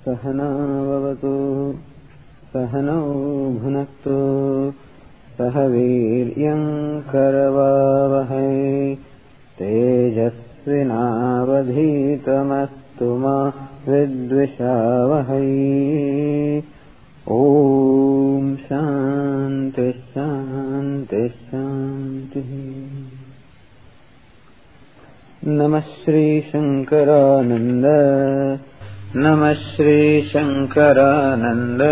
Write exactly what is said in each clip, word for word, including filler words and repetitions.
सहना भवतु सहनौ भुनक्तु सह वीर्यं करवावहै तेजस्विनावधीतमस्तु मा विद्विषावहै। ओम शांति शांति शांति। नमः श्री शंकरानंद नमः Shri Shankaranand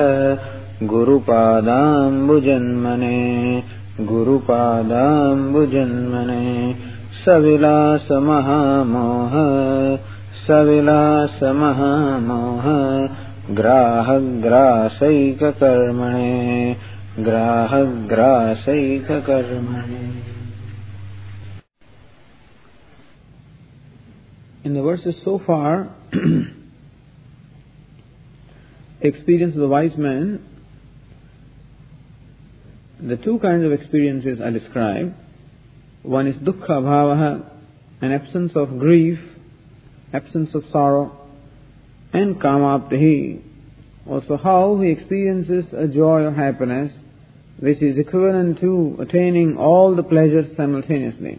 गुरुपादाम्बुजन्मने गुरुपादाम्बुजन्मने सविलास महामोह सविलास महामोह ग्राहग्रासैककर्मणे ग्राहग्रासैककर्मणे। In the verses so far, experience of the wise man, the two kinds of experiences are described. One is dukkha bhavaha, an absence of grief, absence of sorrow, and kamaptihi, also how he experiences a joy or happiness which is equivalent to attaining all the pleasures simultaneously.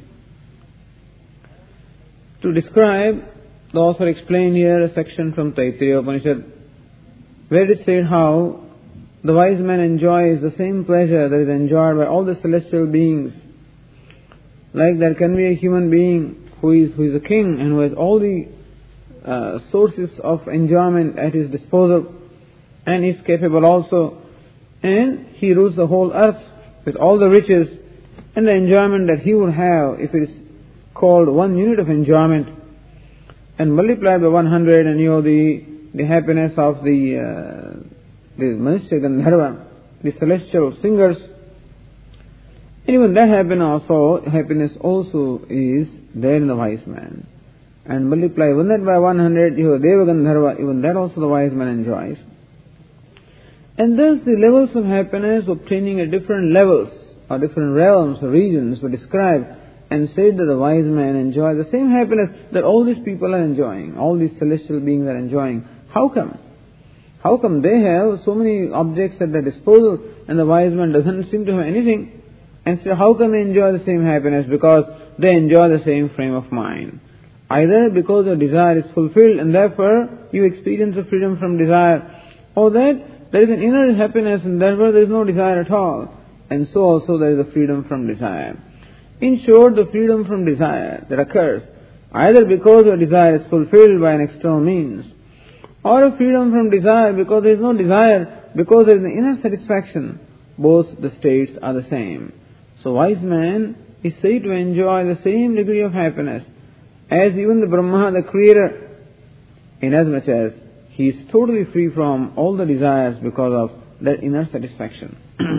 To describe, the author explained here a section from Taittiriya Upanishad, where it said how the wise man enjoys the same pleasure that is enjoyed by all the celestial beings. Like there can be a human being who is who is a king and who has all the uh, sources of enjoyment at his disposal, and is capable also, and he rules the whole earth with all the riches and the enjoyment that he would have if it is called one unit of enjoyment, and multiplied by one hundred, and you know the the happiness of the uh, the Manusya Gandharva, the celestial singers. And even that happiness also, happiness also is there in the wise man. And multiply even that by one hundred, you have Deva Gandharva, even that also the wise man enjoys. And thus the levels of happiness obtaining at different levels, or different realms or regions were described, and said that the wise man enjoys the same happiness that all these people are enjoying, all these celestial beings are enjoying. How come? How come they have so many objects at their disposal and the wise man doesn't seem to have anything? And so how come they enjoy the same happiness? Because they enjoy the same frame of mind. Either because your desire is fulfilled and therefore you experience the freedom from desire, or that there is an inner happiness and therefore there is no desire at all, and so also there is a freedom from desire. In short, the freedom from desire that occurs either because your desire is fulfilled by an external means, or a freedom from desire because there is no desire, because there is an inner satisfaction. Both the states are the same. So wise man is said to enjoy the same degree of happiness as even the Brahma, the creator, inasmuch as he is totally free from all the desires because of that inner satisfaction.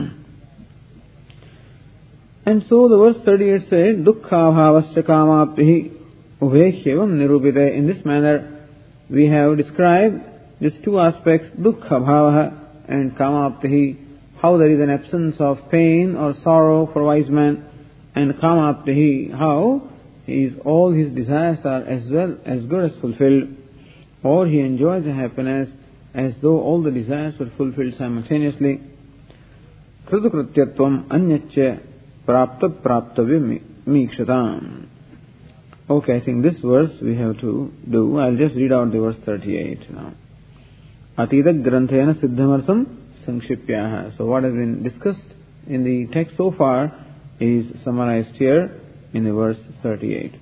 And so the verse thirty-eight says, dukkha bhavasya kamaptihi ubheshyavam nirupite. In this manner we have described these two aspects, dukkha bhavaha and kamaptihi, how there is an absence of pain or sorrow for wise man, and kamaptihi, how his, all his desires are as well as good as fulfilled, or he enjoys the happiness as though all the desires were fulfilled simultaneously. Kritukrityatvam anyaccha prapta praptavya mikshatam. Okay, I think this verse we have to do. I'll just read out the verse thirty-eight now. Atita granthena siddhamartham sankshipyaha. So what has been discussed in the text so far is summarized here in the verse thirty-eight.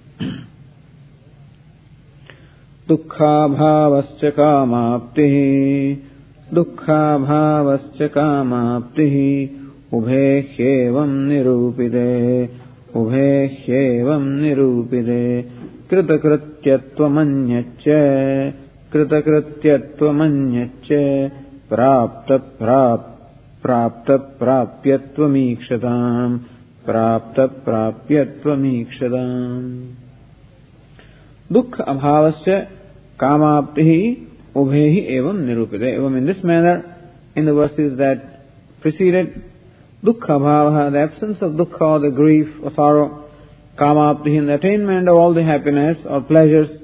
Dukkha bhavascha kamaptihi dukkha bhavascha kamaptihi ubhe hyevam nirupide ubhe hyevam nirupide kritakrityattvamanyaccha kritakrityattvamanyaccha prapta prap prapta prapyatvamikshatam prapta prapyatvamikshatam. Dukkha abhavasya kamaptihi ubhehi evam nirupide. Evam, in this manner, in the verses that preceded, dukkha bhavaha, the absence of dukkha, the grief or sorrow, kamaptihi, the attainment of all the happiness or pleasures,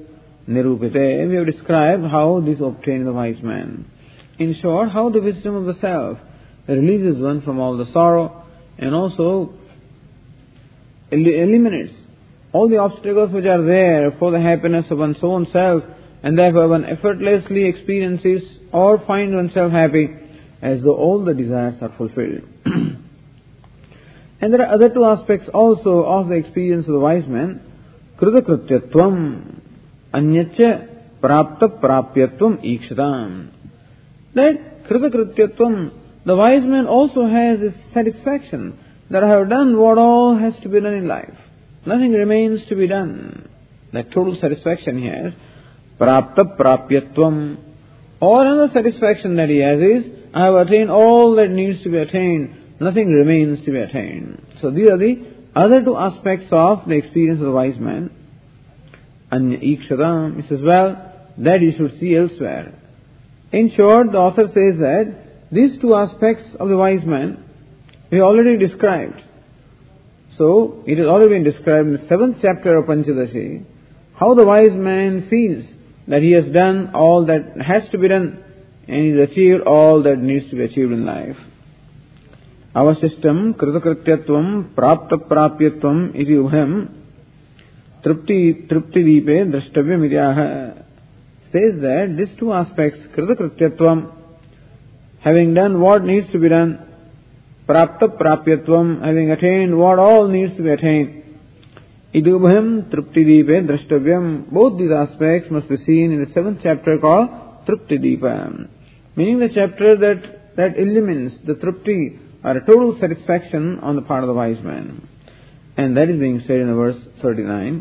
Nirupite, we have described how this obtained the wise man. In short, how the wisdom of the self releases one from all the sorrow and also el- eliminates all the obstacles which are there for the happiness of one's own self, and therefore one effortlessly experiences or finds oneself happy as though all the desires are fulfilled. And there are other two aspects also of the experience of the wise man. Kritakrityatvam anyacha prapta prapyatvam ikshatam. That kritakrityatvam, the wise man also has this satisfaction that I have done what all has to be done in life. Nothing remains to be done. That total satisfaction he has. Prapta prapyatvam. Or another satisfaction that he has is, I have attained all that needs to be attained. Nothing remains to be attained. So these are the other two aspects of the experience of the wise man. Anya ikshadam, he says, well, that you should see elsewhere. In short, the author says that these two aspects of the wise man we already described. So, it has already been described in the seventh chapter of Panchadashi, how the wise man feels that he has done all that has to be done and he has achieved all that needs to be achieved in life. Avasishtam kritakrityatvam prapta prapyatvam iti ubham tripti tripti dipe drashtavyam idyaha, says that these two aspects, kritakrityatvam, having done what needs to be done, prapta prapyatvam, having attained what all needs to be attained, iti ubham tripti dipe drashtavyam, both these aspects must be seen in the seventh chapter called Tripti Dipa, meaning the chapter that, that illumines the tripti, or a total satisfaction on the part of the wise man. And that is being said in the verse thirty-nine.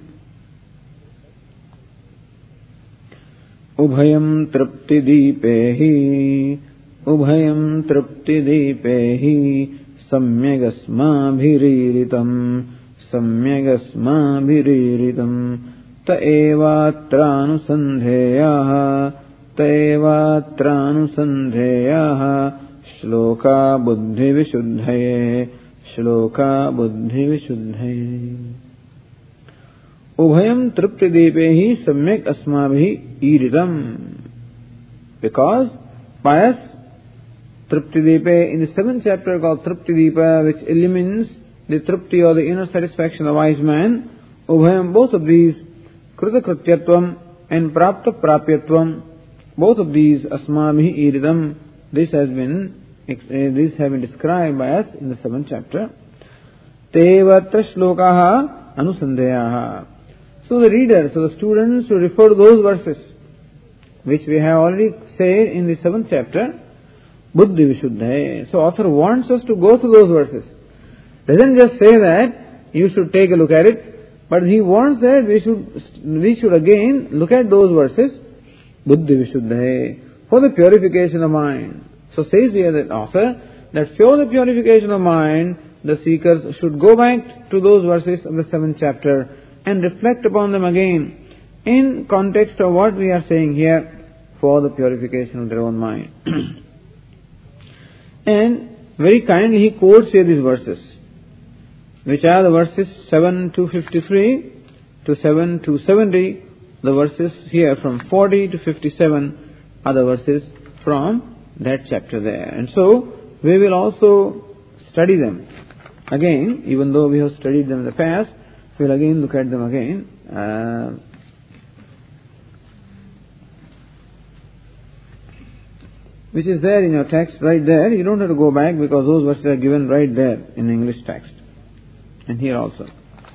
Ubhayam tripti dipehi, ubhayam tripti dipehi, samyagasma bhiriritam, samyagasma bhiriritam, ta evatrānusandheyaha, ta evatrānusandheyaha, Shloka buddhi vishuddhaye, shloka buddhi vishuddhaye. Ubhayam tripti depehi samyak asmabhi iritam. Because by us, tripti depe, in the seventh chapter called Tripti Deepa, which illumines the tripti or the inner satisfaction of the wise man, ubhayam, both of these, kritakrityatvam and prapta prapyatvam, both of these, asmabhi iritam, this has been These have been described by us in the seventh chapter. Tevatra shlokaha anusandhayaha. So the readers, so the students will refer to those verses which we have already said in the seventh chapter, buddhi vishuddhaye. So author wants us to go through those verses. Doesn't just say that you should take a look at it, but he wants that we should we should again look at those verses, buddhi vishuddhaye, for the purification of mind. So says here that author, that for the purification of mind, the seekers should go back to those verses of the seventh chapter and reflect upon them again in context of what we are saying here, for the purification of their own mind. And very kindly he quotes here these verses, which are the verses seven to fifty-three to seven to seventy, the verses here from forty to fifty-seven are the verses from that chapter there. And so, we will also study them again, even though we have studied them in the past, we will again look at them again. Uh, which is there in your text, right there. You don't have to go back because those verses are given right there in English text. And here also.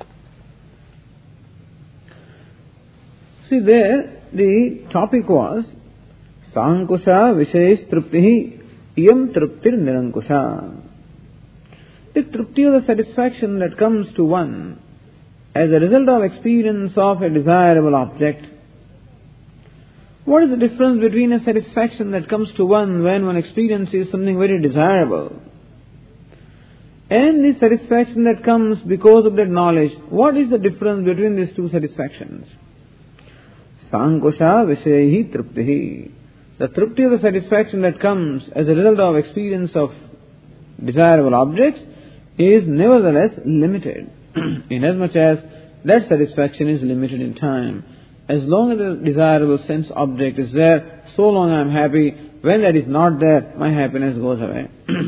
See there, the topic was Sankusha Vishesh Triptihi Iyam Triptir Nirankusha. The tripti of the satisfaction that comes to one as a result of experience of a desirable object. What is the difference between a satisfaction that comes to one when one experiences something very desirable and the satisfaction that comes because of that knowledge? What is the difference between these two satisfactions? Sankusha Vishehi Triptihi. The tripti of the satisfaction that comes as a result of experience of desirable objects is nevertheless limited, inasmuch as that satisfaction is limited in time, as long as the desirable sense object is there, so long I am happy. When that is not there, my happiness goes away.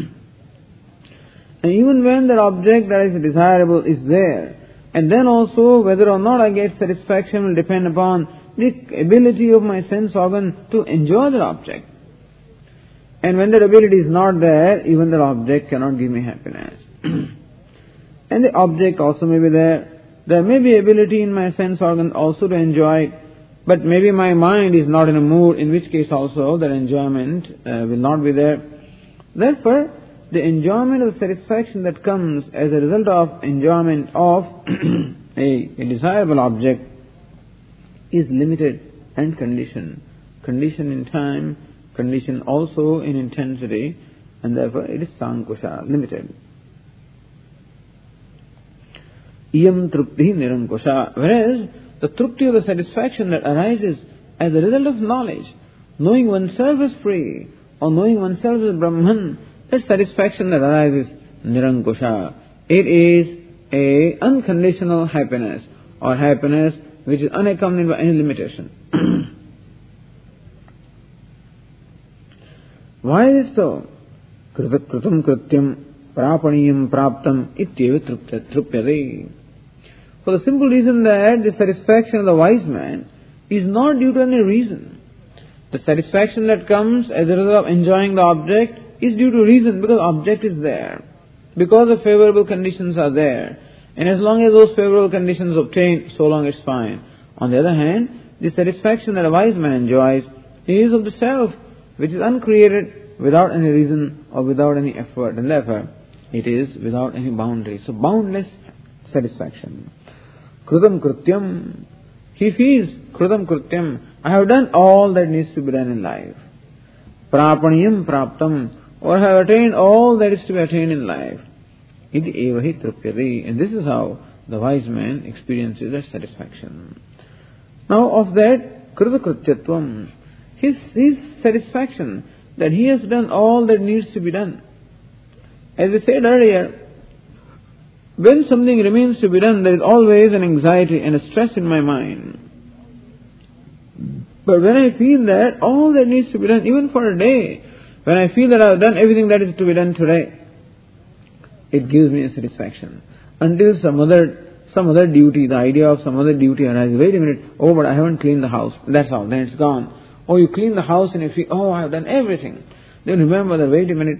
And even when that object that is desirable is there, and then also whether or not I get satisfaction will depend upon the ability of my sense organ to enjoy that object. And when that ability is not there, even that object cannot give me happiness. And the object also may be there. There may be ability in my sense organ also to enjoy it, but maybe my mind is not in a mood, in which case also that enjoyment uh, will not be there. Therefore, the enjoyment of satisfaction that comes as a result of enjoyment of a, a desirable object is limited and conditioned. Conditioned in time, conditioned also in intensity, and therefore it is sankusha, limited. Iyam trupti nirankusha. Whereas the trupti of the satisfaction that arises as a result of knowledge, knowing oneself is free, or knowing oneself is Brahman, that satisfaction that arises, nirankusha. It is a unconditional happiness, or happiness which is unaccompanied by any limitation. Why is it so? Kritam krityam prapaniyam praptam ityeva trupyate. For the simple reason that the satisfaction of the wise man is not due to any reason. The satisfaction that comes as a result of enjoying the object is due to reason, because object is there, because the favorable conditions are there, and as long as those favorable conditions obtain, so long it's fine. On the other hand, the satisfaction that a wise man enjoys is of the self, which is uncreated, without any reason or without any effort, and therefore it is without any boundary. So boundless satisfaction. Krutam krityam. He feels krutam krityam. I have done all that needs to be done in life. Prapaniyam praptam. Or have attained all that is to be attained in life. Iti evahi trupyate. And this is how the wise man experiences that satisfaction. Now of that krita krityatvam, his, his satisfaction that he has done all that needs to be done. As I said earlier, when something remains to be done, there is always an anxiety and a stress in my mind. But when I feel that all that needs to be done, even for a day, when I feel that I have done everything that is to be done today, it gives me a satisfaction. Until some other some other duty, the idea of some other duty arises. Wait a minute, oh, but I haven't cleaned the house. That's all, then it's gone. Or you clean the house and you feel, oh, I have done everything. Then remember that, wait a minute,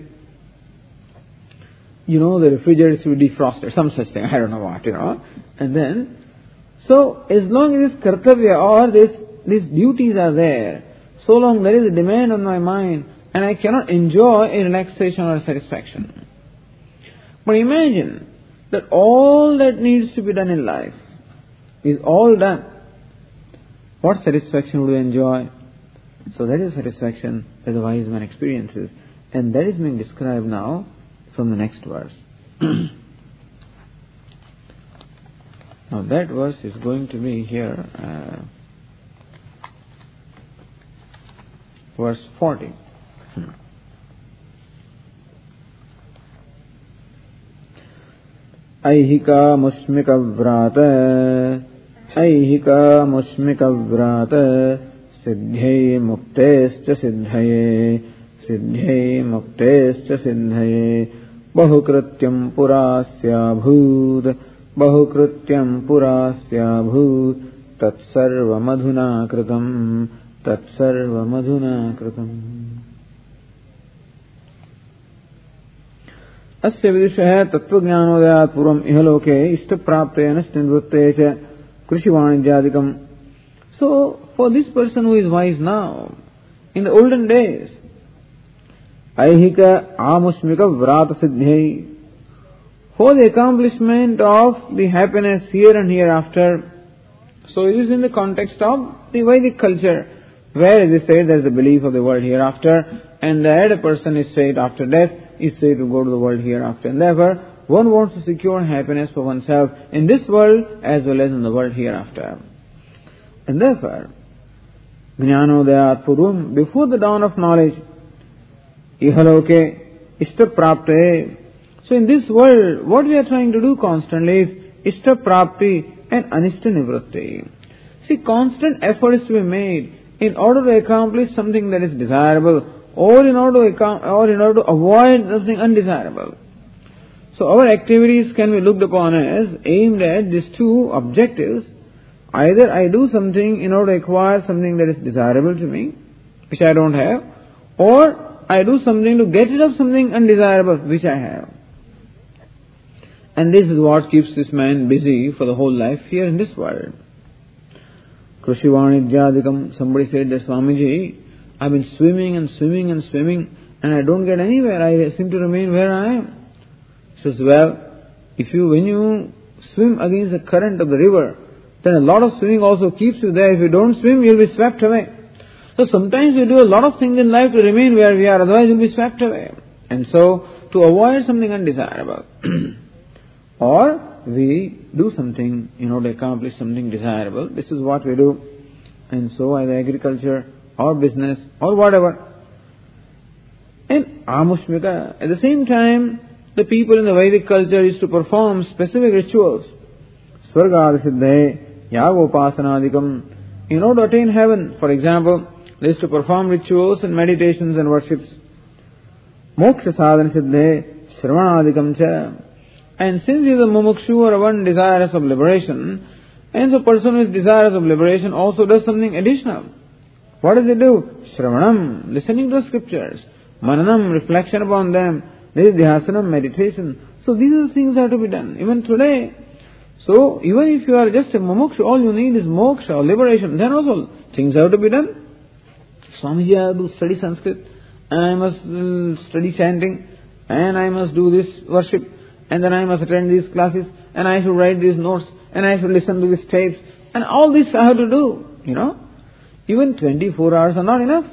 you know, the refrigerator should be defrosted, some such thing, I don't know what, you know. And then, so as long as this kartavya or this, these duties are there, so long there is a demand on my mind, and I cannot enjoy a relaxation or a satisfaction. But imagine that all that needs to be done in life is all done. What satisfaction will we enjoy? So that is satisfaction that the wise man experiences. And that is being described now from the next verse. Now that verse is going to be here, uh, verse forty. Aihika musmika vrata, aihika musmika vrata, siddhye muktescha siddhaye, siddhye muktescha siddhaye, bahukrityam purasya bhut, bahukrityam purasya bhut, tatsarva madhuna kritam, tatsarva madhuna kritam. अस्य विदुषः तत्त्वज्ञानोदयात् पूर्वम् इहलोके इष्टप्राप्तेन निवृत्ते च कृषिवाणिज्यादिकम्. So, for this person who is wise now, in the olden days, aihika amusmika vrata siddhai, for the accomplishment of the happiness here and hereafter. So it is in the context of the Vedic culture, where, as I said, there is a belief of the world hereafter, and that a person is said after death is said to go to the world hereafter. And therefore, one wants to secure happiness for oneself in this world as well as in the world hereafter. And therefore, Jnanodayat Purvam, before the dawn of knowledge, Ihaloke Ishtaprapte. So in this world, what we are trying to do constantly is Ishtaprapti and Anishta Nivritti. See, constant effort is to be made in order to accomplish something that is desirable, or in order to accom- or in order to avoid something undesirable. So our activities can be looked upon as aimed at these two objectives. Either I do something in order to acquire something that is desirable to me, which I don't have, or I do something to get rid of something undesirable, which I have. And this is what keeps this man busy for the whole life here in this world. Krushivanidhyadikam, somebody said that, Swamiji, I've been swimming and swimming and swimming and I don't get anywhere. I seem to remain where I am. He says, well, if you, when you swim against the current of the river, then a lot of swimming also keeps you there. If you don't swim, you'll be swept away. So sometimes we do a lot of things in life to remain where we are, otherwise you'll be swept away. And so, to avoid something undesirable, or we do something in order to accomplish something desirable. This is what we do. And so either agriculture or business or whatever. And Amushmika, at the same time, the people in the Vedic culture used to perform specific rituals. Swargadasiddhe, Yagopasanadikam, in order to attain heaven. For example, they used to perform rituals and meditations and worships. Moksha sadhanasiddhe, Shravanadikam cha. And since he is a mumukshu or one desirous of liberation, and the person who is desirous of liberation also does something additional. What does he do? Shravanam, listening to the scriptures. Mananam, reflection upon them. Nididhyasanam, meditation. So these are the things that have to be done, even today. So even if you are just a mumukshu, all you need is moksha or liberation, then also things have to be done. Swamiji, I have to study Sanskrit, and I must uh, study chanting, and I must do this worship, and then I must attend these classes, and I should write these notes, and I should listen to these tapes, and all this I have to do, you know. Even twenty-four hours are not enough.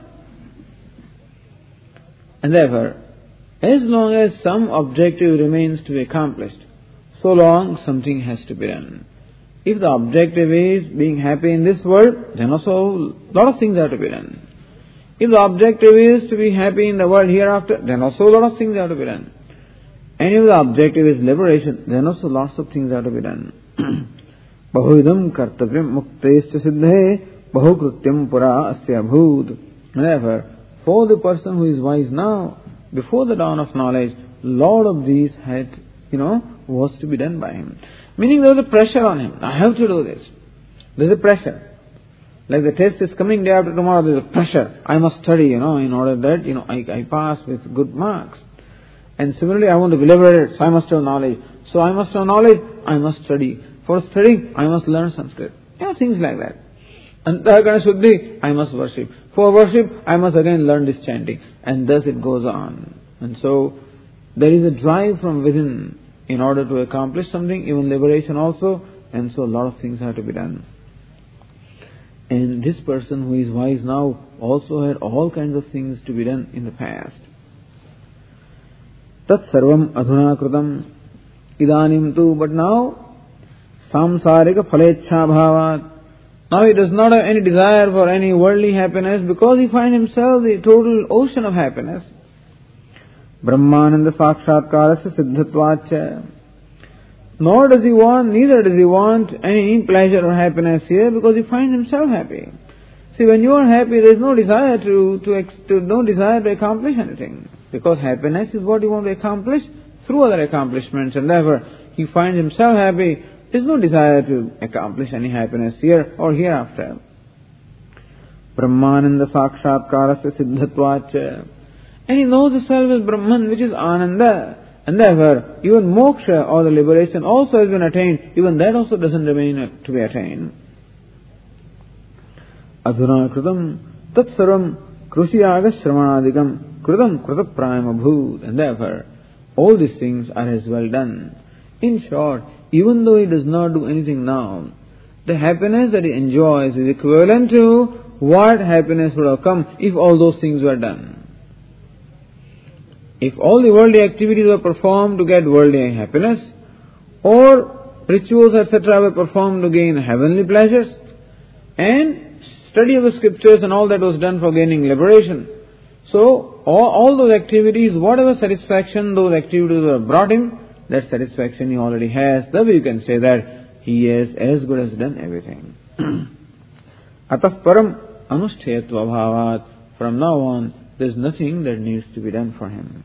And therefore, as long as some objective remains to be accomplished, so long something has to be done. If the objective is being happy in this world, then also a lot of things have to be done. If the objective is to be happy in the world hereafter, then also a lot of things have to be done. And if the objective is liberation, then also lots of things have to be done. Bahuidam kartavyam muktesya siddhe bahukrutyam pura asya bhud. Therefore, for the person who is wise now, before the dawn of knowledge, lot of these had, you know, was to be done by him. Meaning there was a pressure on him. I have to do this. There's a pressure. Like the test is coming day after tomorrow, there's a pressure. I must study, you know, in order that, you know, I, I pass with good marks. And similarly, I want to be liberated, so I must have knowledge. So I must have knowledge, I must study. For studying, I must learn Sanskrit. You know, things like that. Antahakana Shuddhi, I must worship. For worship, I must again learn this chanting. And thus it goes on. And so, there is a drive from within in order to accomplish something, even liberation also. And so a lot of things have to be done. And this person who is wise now also had all kinds of things to be done in the past. Tat sarvam adhuna kritam idanim tu. But now, samsarika phalecha bhavat. Now he does not have any desire for any worldly happiness because he finds himself the total ocean of happiness. Brahmananda sakshatkarasya siddhatvacha. Nor does he want, neither does he want any pleasure or happiness here because he finds himself happy. See, when you are happy, there is no desire to, to, to no desire to accomplish anything. Because happiness is what you want to accomplish through other accomplishments, and therefore he finds himself happy. There is no desire to accomplish any happiness here or hereafter. Brahmananda sakshatkarasya siddhatvacha. And he knows himself as Brahman, which is Ananda. And therefore, even moksha or the liberation also has been attained. Even that also doesn't remain to be attained. Adhuna kritam tat sarvam krushiyaga shravanadikam kritam kritaprayam abhut. And therefore, all these things are as well done. In short, even though he does not do anything now, the happiness that he enjoys is equivalent to what happiness would have come if all those things were done. If all the worldly activities were performed to get worldly happiness, or rituals et cetera were performed to gain heavenly pleasures, and study of the scriptures and all that was done for gaining liberation, so all, all those activities, whatever satisfaction those activities were brought him, that satisfaction he already has. Therefore you can say that he has as good as done everything. Atah param anusthayatva bhavat. From now on, there is nothing that needs to be done for him.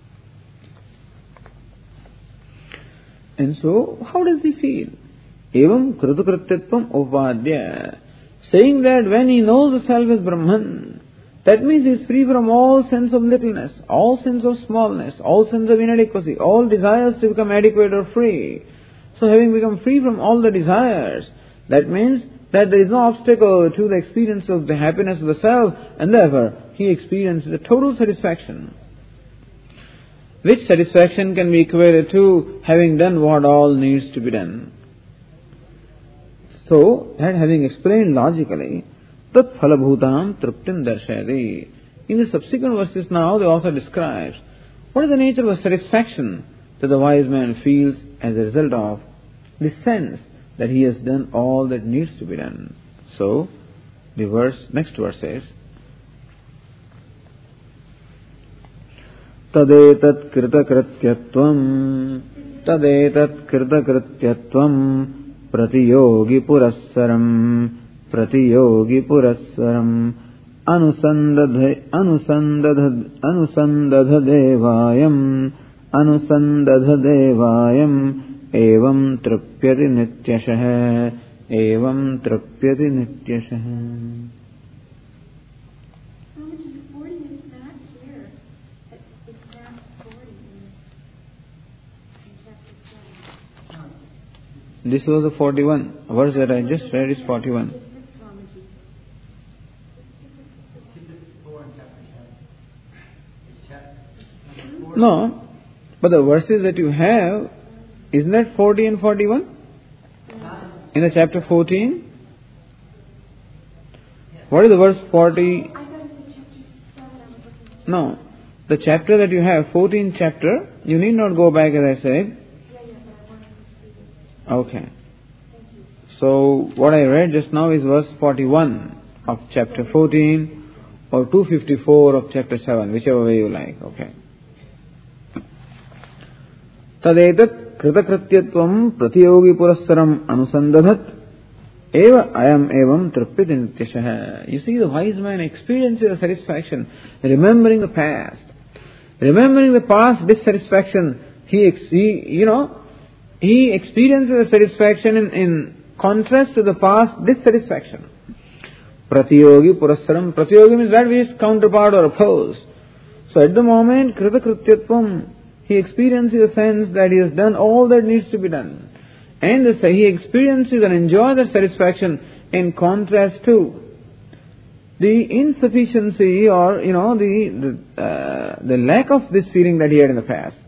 And so, how does he feel? Evam kritakrityatvam upadya. Saying that when he knows the self is Brahman, that means he is free from all sense of littleness, all sense of smallness, all sense of inadequacy, all desires to become adequate or free. So having become free from all the desires, that means that there is no obstacle to the experience of the happiness of the self, and therefore he experiences a total satisfaction. Which satisfaction can be equated to having done what all needs to be done. So, that having explained logically, tat phalabhutam truptim darshayati. In the subsequent verses now, the author describes what is the nature of satisfaction that the wise man feels as a result of the sense that he has done all that needs to be done. So, the verse, next verse says, tadetat kritakrityatvam tadetat kritakrityatvam pratiyogi purassaram pratiyogi purassaram anusandadhe anusandadh anusandadha devayam anusandadha devayam evam trupyati nityashah evam trupyati nityashah. This was the forty-one. Verse that I just read is forty-one. No, but the verses that you have, isn't that forty and forty-one? In the chapter fourteen? What is the verse forty? No, the chapter that you have, fourteenth chapter, you need not go back as I said. Okay. So, what I read just now is verse forty-one of chapter fourteen or two fifty-four of chapter seven, whichever way you like. Okay. Tadetat kritakrityatvam pratiyogi purassaram anusandadhat eva ayam evam trupyati nityashah. You see, the wise man experiences a satisfaction remembering the past. Remembering the past dissatisfaction, he, he you know, he experiences a satisfaction in, in contrast to the past dissatisfaction. Pratiyogi purassaram. Pratiyogi means that which is counterpart or opposed. So at the moment, kritakrityatvam, he experiences a sense that he has done all that needs to be done. And this, he experiences and enjoys that satisfaction in contrast to the insufficiency or, you know, the, the, uh, the lack of this feeling that he had in the past.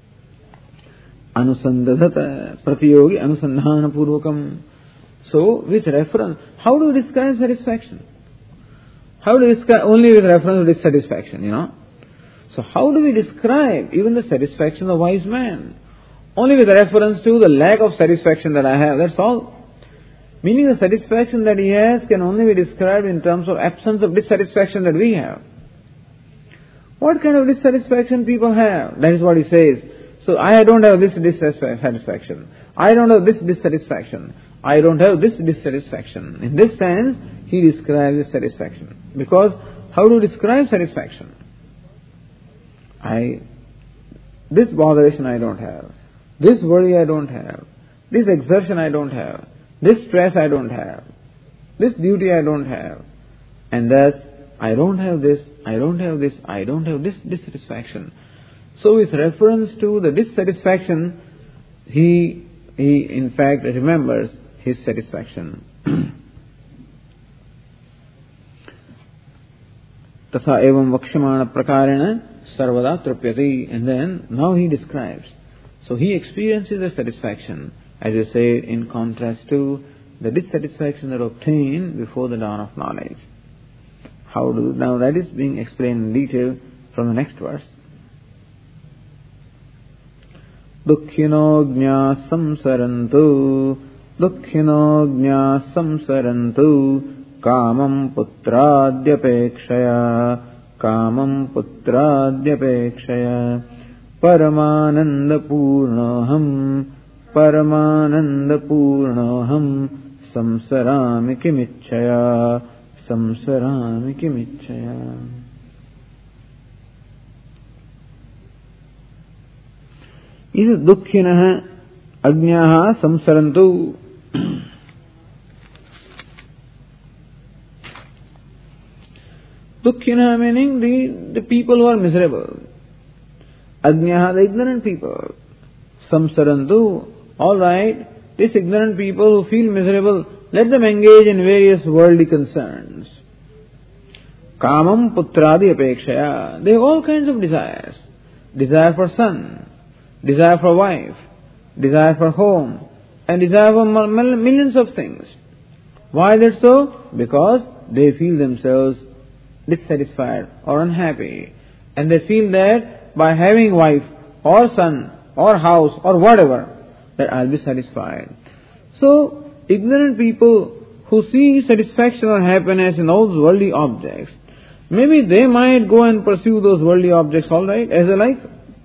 Anusandadhata pratiyogi anusandhana purvakam. So, with reference, how do we describe satisfaction? How do we describe only with reference to dissatisfaction, you know? So, how do we describe even the satisfaction of the wise man? Only with reference to the lack of satisfaction that I have, that's all. Meaning the satisfaction that he has can only be described in terms of absence of dissatisfaction that we have. What kind of dissatisfaction people have? That is what he says. So I don't have this dissatisfaction. I don't have this dissatisfaction. I don't have this dissatisfaction. In this sense, he describes this satisfaction. Because how to describe satisfaction? I, this botheration I don't have. This worry I don't have. This exertion I don't have. This stress I don't have. This duty I don't have. And thus, I don't have this, I don't have this, I don't have this dissatisfaction. So with reference to the dissatisfaction, he, he in fact remembers his satisfaction. Tatha evam vakshamana prakarena sarvada trupyati. And then, now he describes. So he experiences a satisfaction, as I say, in contrast to the dissatisfaction that obtained before the dawn of knowledge. How do, now that is being explained in detail from the next verse. Dukkhino jñā samsarantu Dukkhino jñā samsarantu Kāmam putrādyapekṣaya Kāmam putrādyapekṣaya Paramananda purnoham Paramananda purnoham Samsarami kimichaya samsarami kimichaya. Is dukkhinaha ajñaha samsarantu. Dukkhinaha meaning the, the people who are miserable. Ajñaha, the ignorant people. Samsarantu, alright, these ignorant people who feel miserable, let them engage in various worldly concerns. Kamam putradi apekshaya. They have all kinds of desires. Desire for son, desire for wife, desire for home, and desire for millions of things. Why is that so? Because they feel themselves dissatisfied or unhappy. And they feel that by having wife or son or house or whatever, that I'll be satisfied. So, ignorant people who see satisfaction or happiness in all those worldly objects, maybe they might go and pursue those worldly objects, alright, as they like.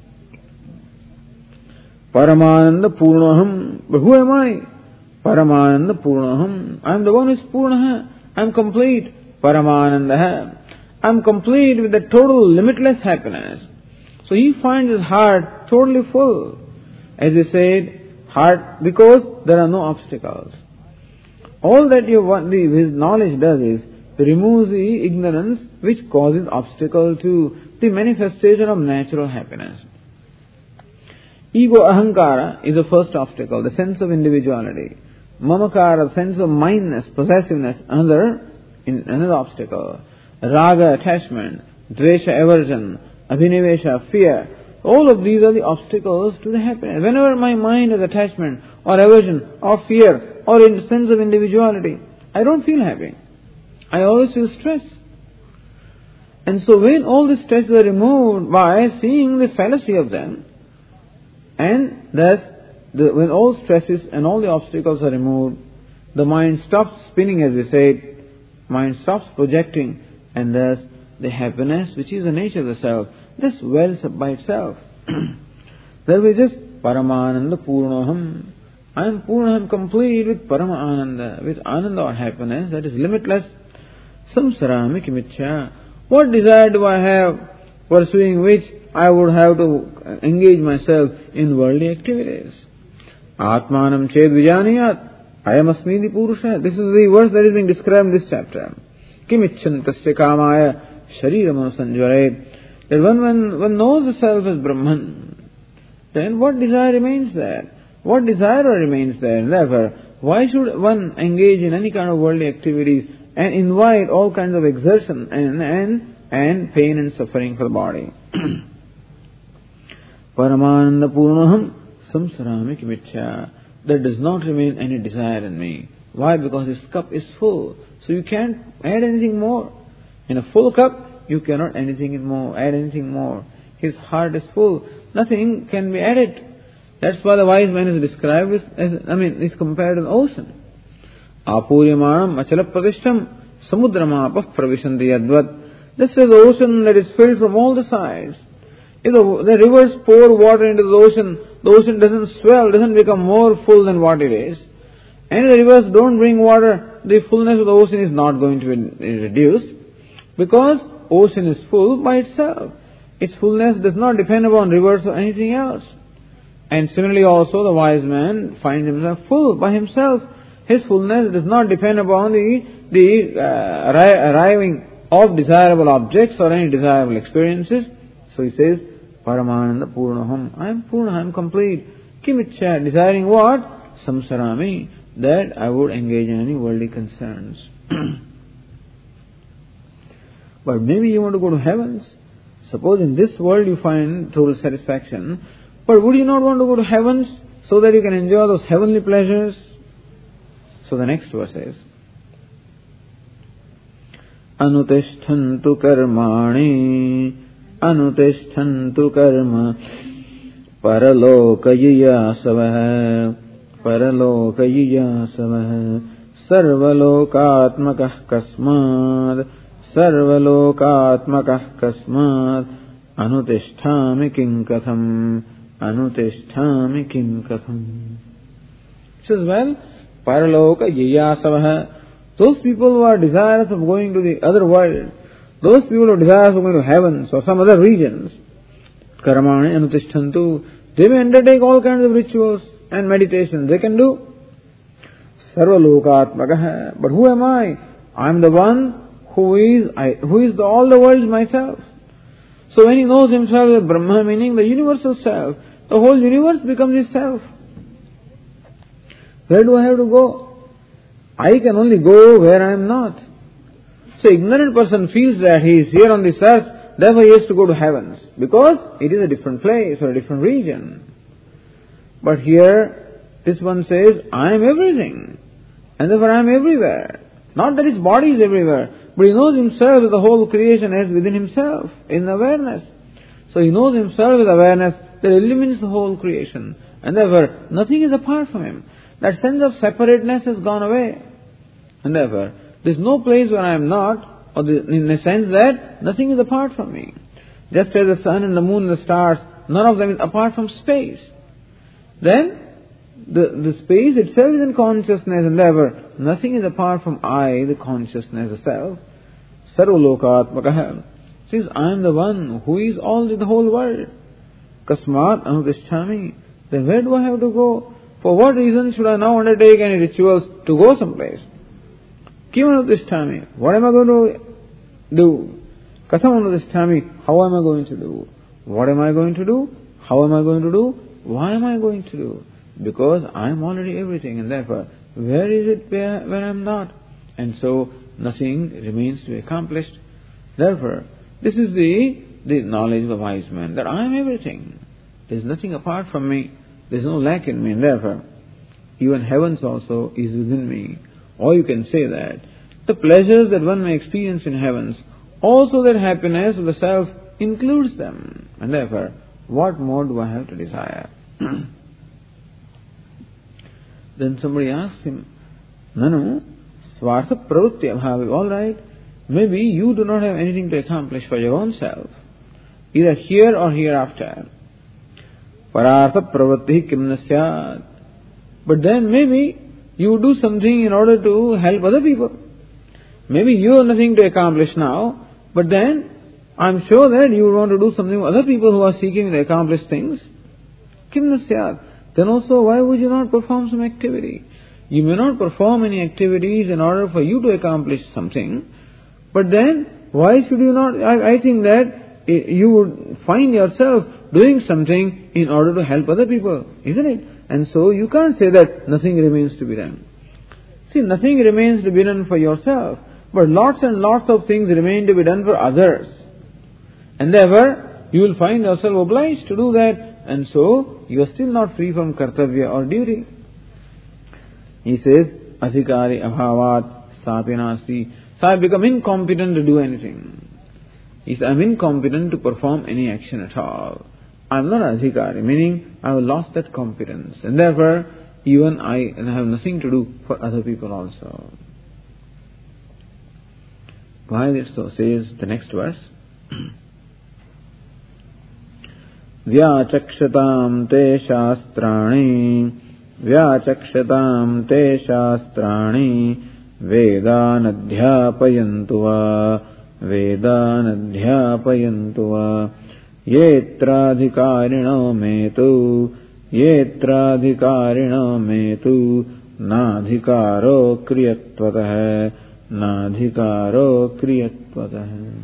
Paramananda Purnaham. But who am I? Paramananda Purnaham. I am the one who is Purnaha. I am complete. Paramanandaha. I am complete with the total limitless happiness. So he finds his heart totally full. As he said, heart, because there are no obstacles. All that you want, his knowledge does is removes the ignorance which causes obstacle to the manifestation of natural happiness. Ego ahankara is the first obstacle, the sense of individuality. Mamakara, the sense of mindness, possessiveness, another, another obstacle. Raga, attachment. Dvesha, aversion. Abhinivesha, fear. All of these are the obstacles to the happiness. Whenever my mind has attachment or aversion or fear or in sense of individuality, I don't feel happy. I always feel stress. And so when all the stresses are removed by seeing the fallacy of them, and thus the, when all stresses and all the obstacles are removed, the mind stops spinning, as we said, mind stops projecting, and thus the happiness, which is the nature of the self, just wells up by itself. There we just Paramananda Purnaham. I am Purnaham, complete with Parama Ananda, with Ananda or happiness that is limitless. Samsarami kimichya. What desire do I have pursuing which I would have to engage myself in worldly activities? Atmanam ched vijaniyat. Ayam asmidi purusha. This is the verse that is being described in this chapter. Kimichantasya kamaya shariram anusanjvaret. That when one, one knows the self as Brahman, then what desire remains there? What desire remains there? And therefore, why should one engage in any kind of worldly activities and invite all kinds of exertion and and, and pain and suffering for the body? Paramananda Purnaham samsarami kimichya. There does not remain any desire in me. Why? Because this cup is full. So you can't add anything more. In a full cup, you cannot anything more, add anything more. His heart is full. Nothing can be added. That's why the wise man is described as, as I mean, is compared to the ocean. Apuryamanam achala pratishtam samudramapah pravishanti yadvat. This is the ocean that is filled from all the sides. If the, the rivers pour water into the ocean, the ocean doesn't swell, doesn't become more full than what it is. And if the rivers don't bring water, the fullness of the ocean is not going to be reduced. Because ocean is full by itself. Its fullness does not depend upon rivers or anything else. And similarly also the wise man finds himself full by himself. His fullness does not depend upon the, the uh, arriving of desirable objects or any desirable experiences. So he says, Paramananda Purnaham. I am Purna, I am complete. Kimichya, desiring what? Samsarami, that I would engage in any worldly concerns. But maybe you want to go to heavens. Suppose in this world you find total satisfaction, but would you not want to go to heavens so that you can enjoy those heavenly pleasures? So the next verse says, Anutishtantu karmani, anutishtantu karma, paralokayiyasavah, paralokayiyasavah, sarvalokatmakah kasmad, sarvalokatmakah kasmad, anutisthami kim katham, anutisthami kim katham. He says, well, paraloka yiyasavah. Those people who are desirous of going to the other world, those people who are desirous of going to heavens or some other regions, karamani anutishtantu, they may undertake all kinds of rituals and meditations. They can do sarvalokatmakaha. But who am I? I am the one who is I, who is the, all the worlds myself. So when he knows himself as Brahma, meaning the universal self, the whole universe becomes his self. Where do I have to go? I can only go where I am not. So ignorant person feels that he is here on this earth, therefore he has to go to heavens, because it is a different place or a different region. But here, this one says, I am everything, and therefore I am everywhere. Not that his body is everywhere, but he knows himself as the whole creation is within himself, in awareness. So he knows himself with awareness that illumines the whole creation, and therefore nothing is apart from him. That sense of separateness has gone away. And therefore, there is no place where I am not, or the, in the sense that nothing is apart from me. Just as the sun and the moon and the stars, none of them is apart from space. Then, the, the space itself is in consciousness, and therefore, nothing is apart from I, the consciousness itself. Sarvalokatmakaha. Since I am the one who is all the whole world. Kasmat anutishchami. Then where do I have to go? For what reason should I now undertake any rituals to go someplace? Kim anutishchami. What am I going to do? Katham anutishchami. How am I going to do? What am I going to do? How am I going to do? Why am I going to do? Because I am already everything, and therefore, where is it where, where I am not? And so, nothing remains to be accomplished. Therefore, this is the, the knowledge of a wise man, that I am everything. There is nothing apart from me. There is no lack in me, and therefore, even heavens also is within me. Or you can say that the pleasures that one may experience in heavens, also that happiness of the self includes them. And therefore, what more do I have to desire? Then somebody asks him, Nanu, swartha pravritti abhavi. All right, maybe you do not have anything to accomplish for your own self, either here or hereafter. Parartha pravritti kim nasyat. But then maybe you do something in order to help other people. Maybe you have nothing to accomplish now, but then I'm sure that you want to do something for other people who are seeking to accomplish things. Kim nasyat. Then also, why would you not perform some activity? You may not perform any activities in order for you to accomplish something, but then, why should you not? I, I think that you would find yourself doing something in order to help other people, isn't it? And so, you can't say that nothing remains to be done. See, nothing remains to be done for yourself, but lots and lots of things remain to be done for others. And therefore, you will find yourself obliged to do that. And so, you are still not free from kartavya or duty. He says, adhikari abhavat sapinasi. So I become incompetent to do anything. He says, I am incompetent to perform any action at all. I am not adhikari, meaning I have lost that competence. And therefore, even I have nothing to do for other people also. Why it so says the next verse? Vyachakshataam te shastrani, vyachakshataam te shastrani, vedanadhyapayantu va, vedanadhyapayantu va, yetradhikarino metu, yetradhikarino metu, nadhikaro kriyatvatah, nadhikaro kriyatvatah.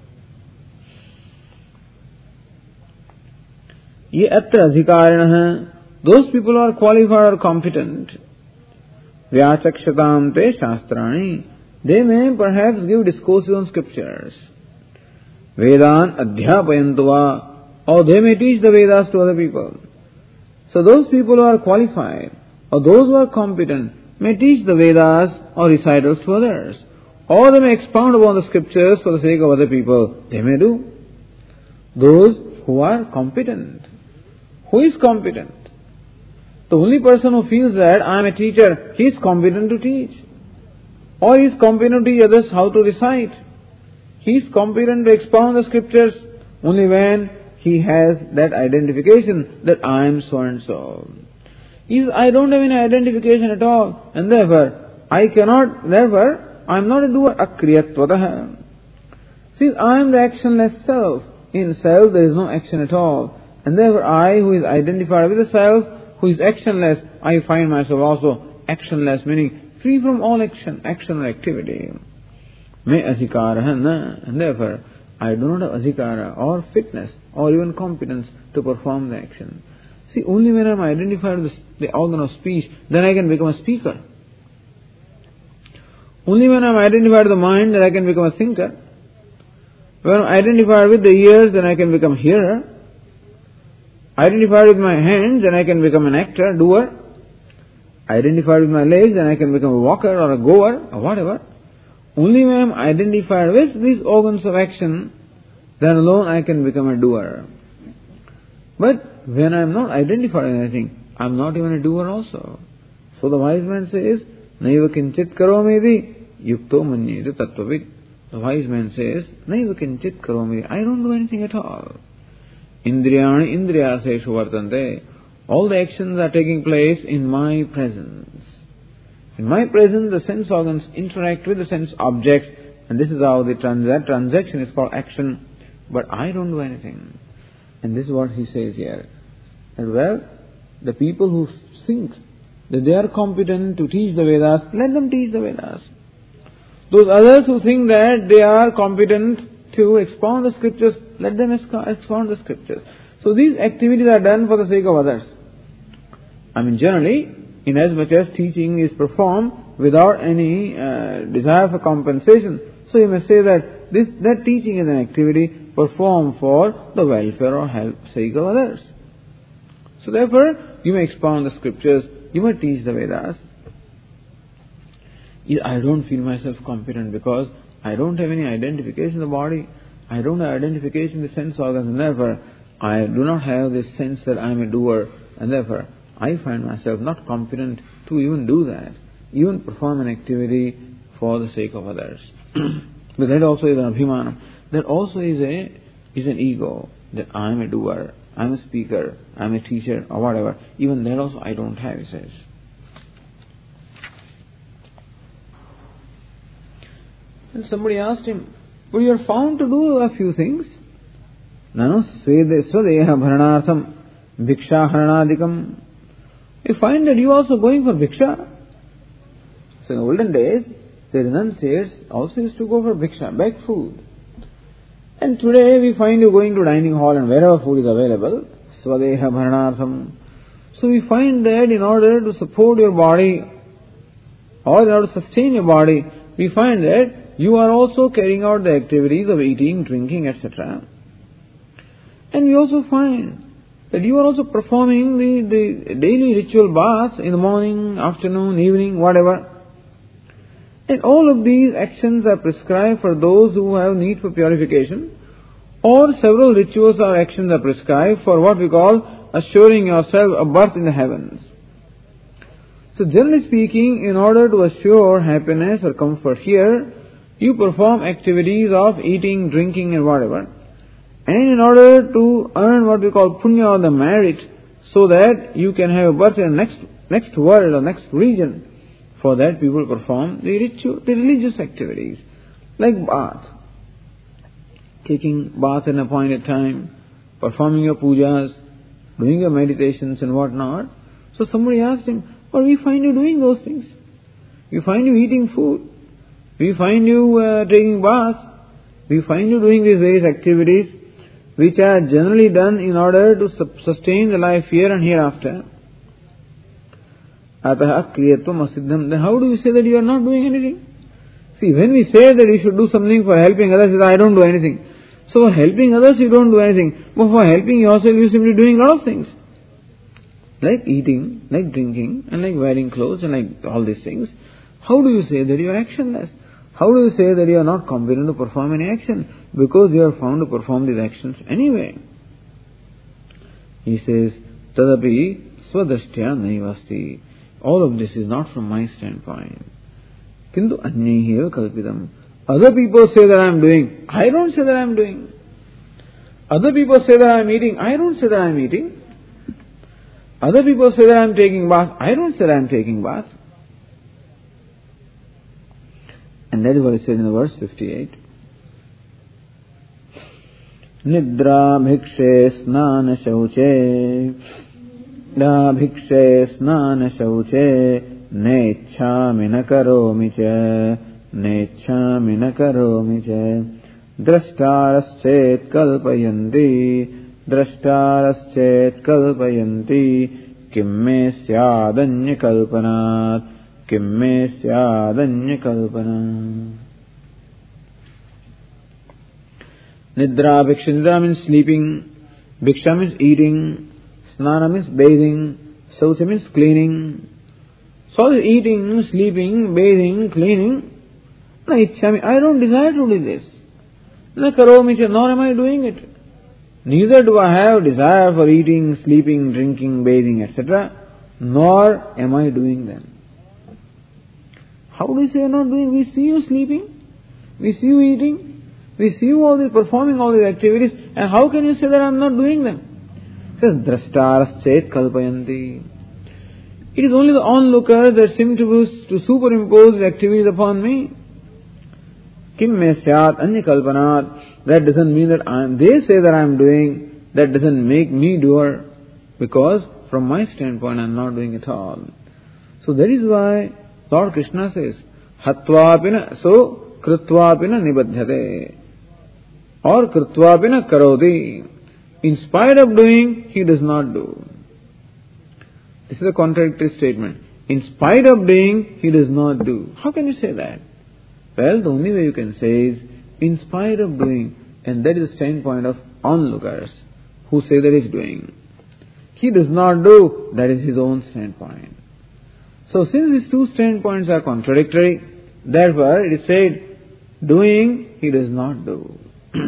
Ye atra adhikarinah, those people who are qualified or competent. Vyachakshatam te shastrani, they may perhaps give discourses on scriptures. Vedan adhyapayantuva, or they may teach the Vedas to other people. So those people who are qualified, or those who are competent, may teach the Vedas or recitals to others. Or they may expound upon the scriptures for the sake of other people. They may do. Those who are competent. Who is competent? The only person who feels that I am a teacher, he is competent to teach. Or he is competent to teach others how to recite. He is competent to expound the scriptures only when he has that identification that I am so and so. He is, I don't have any identification at all, and therefore I cannot, therefore I am not a doer. Akriyatvatah. Since I am the actionless self, in self there is no action at all. And therefore I, who is identified with the self, who is actionless, I find myself also actionless, meaning free from all action, action or activity. Me adhikara na. And therefore I do not have adhikara or fitness or even competence to perform the action. See, only when I am identified with the organ of speech, then I can become a speaker. Only when I am identified with the mind, then I can become a thinker. When I am identified with the ears, then I can become a hearer. Identified with my hands, then I can become an actor, doer. Identified with my legs, then I can become a walker or a goer or whatever. Only when I am identified with these organs of action, then alone I can become a doer. But when I am not identified with anything, I am not even a doer also. So the wise man says, Naiva kinchit karomedi yukto manyete tattvavid. The wise man says, Naiva kinchit karomedi. I don't do anything at all. Indriyani indriyaseshu vartante. All the actions are taking place in my presence. In my presence, the sense organs interact with the sense objects, and this is how the trans- that transaction is called action. But I don't do anything. And this is what he says here. And well, the people who think that they are competent to teach the Vedas, let them teach the Vedas. Those others who think that they are competent to expound the scriptures, let them expound the scriptures. So these activities are done for the sake of others. I mean, generally, in as much as teaching is performed without any uh, desire for compensation, so you may say that this that teaching is an activity performed for the welfare or help sake of others. So therefore, you may expound the scriptures, you may teach the Vedas. I don't feel myself competent because I don't have any identification in the body. I don't have identification in the sense organs, and therefore I do not have this sense that I am a doer, and therefore I find myself not competent to even do that, even perform an activity for the sake of others. But that also is an abhimanam. That also is a is an ego, that I am a doer, I am a speaker, I am a teacher, or whatever. Even that also I don't have, he says. And somebody asked him, but you are found to do a few things. Nano swadeha bharanartham bhiksha haranadikam. You find that you are also going for bhiksha. So in the olden days, the renunciates also used to go for bhiksha, beg food. And today we find you going to dining hall and wherever food is available, swadeha bharanartham. So we find that in order to support your body, or in order to sustain your body, we find that you are also carrying out the activities of eating, drinking, et cetera. And we also find that you are also performing the, the daily ritual baths in the morning, afternoon, evening, whatever. And all of these actions are prescribed for those who have need for purification, or several rituals or actions are prescribed for what we call assuring yourself a birth in the heavens. So generally speaking, in order to assure happiness or comfort here, you perform activities of eating, drinking and whatever. And in order to earn what we call punya or the merit, so that you can have a birth in the next, next world or next region, for that people perform the ritual, the religious activities, like bath, taking bath at an appointed time, performing your pujas, doing your meditations and whatnot. So somebody asked him, well, we find you doing those things. We find you eating food. We find you uh, taking baths. We find you doing these various activities which are generally done in order to sustain the life here and hereafter. Ataha kriyatvam asiddham. Then how do you say that you are not doing anything? See, when we say that you should do something for helping others, I don't do anything. So for helping others you don't do anything. But for helping yourself you simply doing a lot of things. Like eating, like drinking, and like wearing clothes, and like all these things. How do you say that you are actionless? How do you say that you are not competent to perform any action? Because you are found to perform these actions anyway. He says, Tadapi swadashtya naivasti. All of this is not from my standpoint. Kintu anyahiva kalpidam. Other people say that I am doing. I don't say that I am doing. Other people say that I am eating. I don't say that I am eating. Other people say that I am taking bath. I don't say that I am taking bath. And that is what is said in the verse fifty-eight. Nidra bhikshe snana shauche, da bhikshe snana shauche, nechami na karomi cha, nechami na karomi cha, drashtaraschet kalpayanti, drashtaraschet kalpayanti, kimme syadanya kalpanat, kimme syadanya kalpanat. Nidra bhiksha. Nidra means sleeping. Bhiksha means eating. Snana means bathing. Saucha means cleaning. So eating, sleeping, bathing, cleaning. Na ichchami. I don't desire to do this. Na karomi cha. Nor am I doing it. Neither do I have desire for eating, sleeping, drinking, bathing, et cetera. Nor am I doing them. How do you say you're not doing? We see you sleeping. We see you eating. We see you all this, performing all these activities, and how can you say that I'm not doing them? It says, drashtaraschet kalpayanti. It is only the onlookers that seem to, to superimpose the activities upon me. Kim me syat anya kalpanat. That doesn't mean that I am, they say that I am doing, that doesn't make me doer, because from my standpoint I am not doing it all. So that is why Lord Krishna says, hatvapina, so kritvapina nibadhyate. Or kritvapina karoti. In spite of doing, he does not do. This is a contradictory statement. In spite of doing, he does not do. How can you say that? Well, the only way you can say is, in spite of doing, and that is the standpoint of onlookers, who say that he is doing. He does not do, that is his own standpoint. So since these two standpoints are contradictory, therefore it is said, doing, he does not do.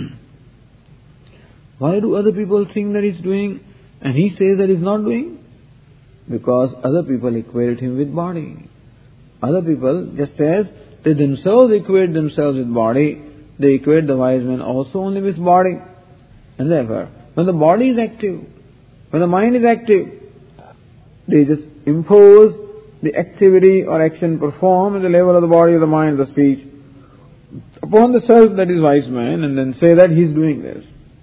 Why do other people think that he is doing and he says that he is not doing? Because other people equate him with body. Other people, just as they themselves equate themselves with body, they equate the wise man also only with body. And therefore, when the body is active, when the mind is active, they just impose the activity or action performed at the level of the body, of the mind, the speech, upon the self that is wise man, and then say that he is doing this.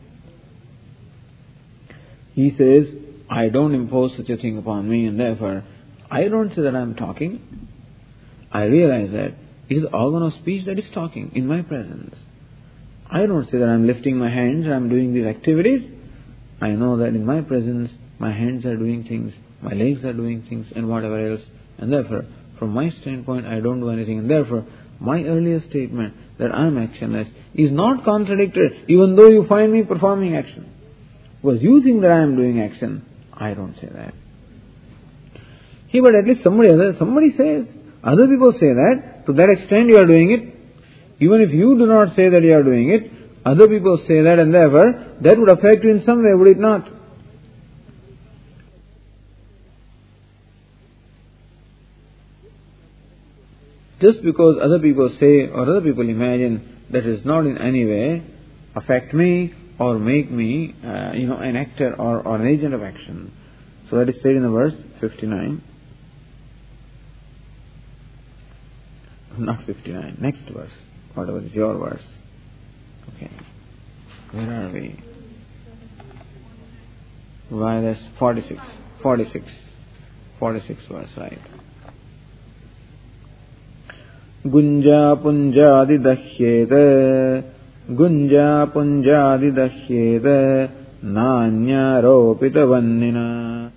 He says, I don't impose such a thing upon me, and therefore I don't say that I am talking. I realize that it is the organ of speech that is talking in my presence. I don't say that I am lifting my hands and I am doing these activities. I know that in my presence my hands are doing things, my legs are doing things, and whatever else. And therefore, from my standpoint, I don't do anything. And therefore, my earlier statement that I am actionless is not contradicted, even though you find me performing action. Because you think that I am doing action, I don't say that. Here, but at least somebody other, somebody says, other people say that, to that extent you are doing it. Even if you do not say that you are doing it, other people say that, and therefore, that would affect you in some way, would it not? Just because other people say or other people imagine, that is not in any way affect me or make me, uh, you know, an actor or, or an agent of action. So that is said in the verse fifty-nine. Not fifty-nine, next verse. Whatever is your verse. Okay. Where are we? Why, that's forty-six. forty-six. forty-six verse, right. Gunja punjadi dashyeta, gunja punjadi dashyeta, nanya ropita vannina.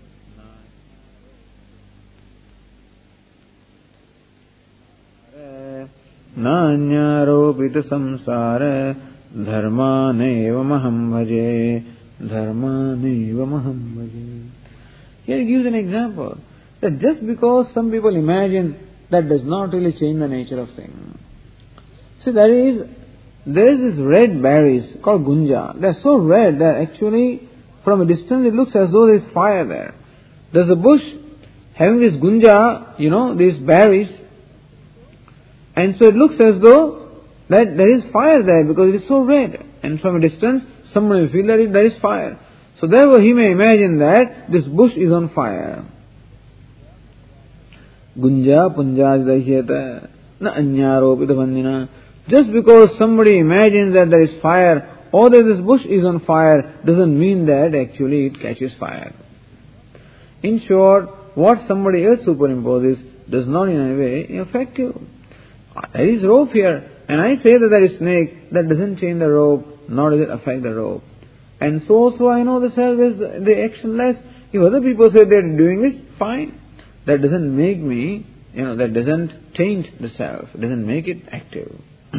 Nanya ropita samsara, dharma neva maham bhaje, dharma neva maham bhaje. Here he gives an example, that just because some people imagine, that does not really change the nature of things. See, there is, there is this red berries called gunja. They are so red that actually from a distance it looks as though there is fire there. There's a bush having this gunja, you know, these berries, and so it looks as though that there is fire there because it is so red. And from a distance, someone will feel that there is fire. So therefore he may imagine that this bush is on fire. Gunja punjadi dashyeta. Na anyaropita bandhina. Just because somebody imagines that there is fire or that this bush is on fire doesn't mean that actually it catches fire. In short, what somebody else superimposes does not in any way affect you. There is rope here, and I say that there is snake, that doesn't change the rope, nor does it affect the rope. And so also I know the self is the actionless. If other people say they are doing this, fine. That doesn't make me, you know, that doesn't taint the self, doesn't make it active.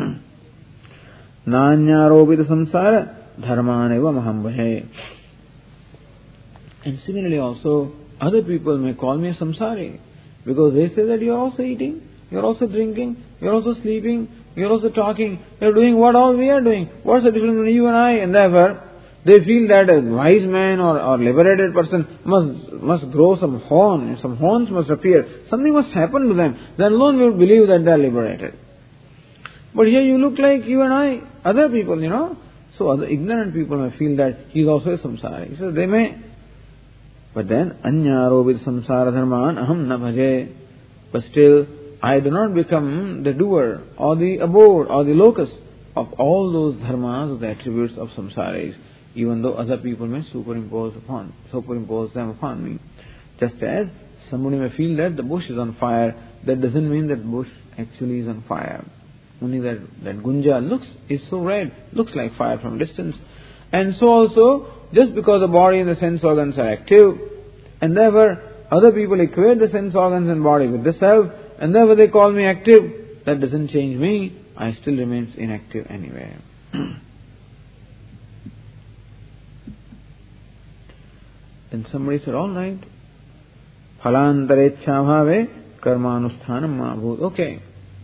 Nanyaropita samsara dharmaneva maham bhaje. And similarly also, other people may call me a samsari, because they say that you are also eating, you are also drinking, you are also sleeping, you are also talking, you are doing what all we are doing. What's the difference between you and I? And therefore, they feel that a wise man or, or liberated person must must grow some horn, some horns must appear, something must happen to them. Then alone we will believe that they are liberated. But here you look like you and I, other people, you know. So other ignorant people may feel that he is also a samsari. So they may. But then, anyarobit samsara dharman aham na bhaje. But still, I do not become the doer or the abode or the locus of all those dharmas, the attributes of samsaris, even though other people may superimpose upon, superimpose them upon me. Just as somebody may feel that the bush is on fire, that doesn't mean that bush actually is on fire. Only that, that gunja looks, is so red, looks like fire from distance. And so also, just because the body and the sense organs are active, and therefore other people equate the sense organs and body with the self, and therefore they call me active, that doesn't change me, I still remain inactive anyway. Then somebody said, all right, phalantarecha bhave karmanusthanam ma bhut. Okay.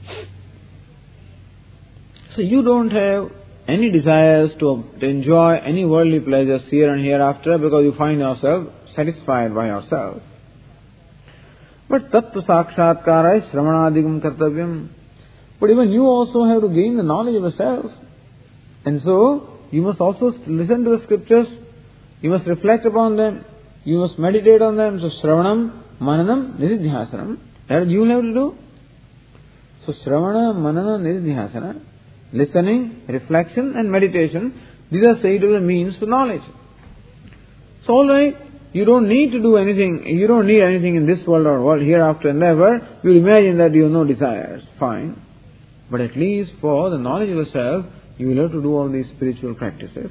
So you don't have any desires to, to enjoy any worldly pleasures here and hereafter because you find yourself satisfied by yourself. But tattva sakshatkara is sravanadikam kartavyam. But even you also have to gain the knowledge of the self. And so, you must also listen to the scriptures, you must reflect upon them, you must meditate on them. So, shravanam, mananam, nididhyasanam, that you will have to do. So, shravana, manana, nididhyasana, listening, reflection and meditation, these are said to be the means for knowledge. So, alright, you don't need to do anything, you don't need anything in this world or world hereafter and ever, you imagine that you have no desires, fine. But at least for the knowledge of the self, you will have to do all these spiritual practices.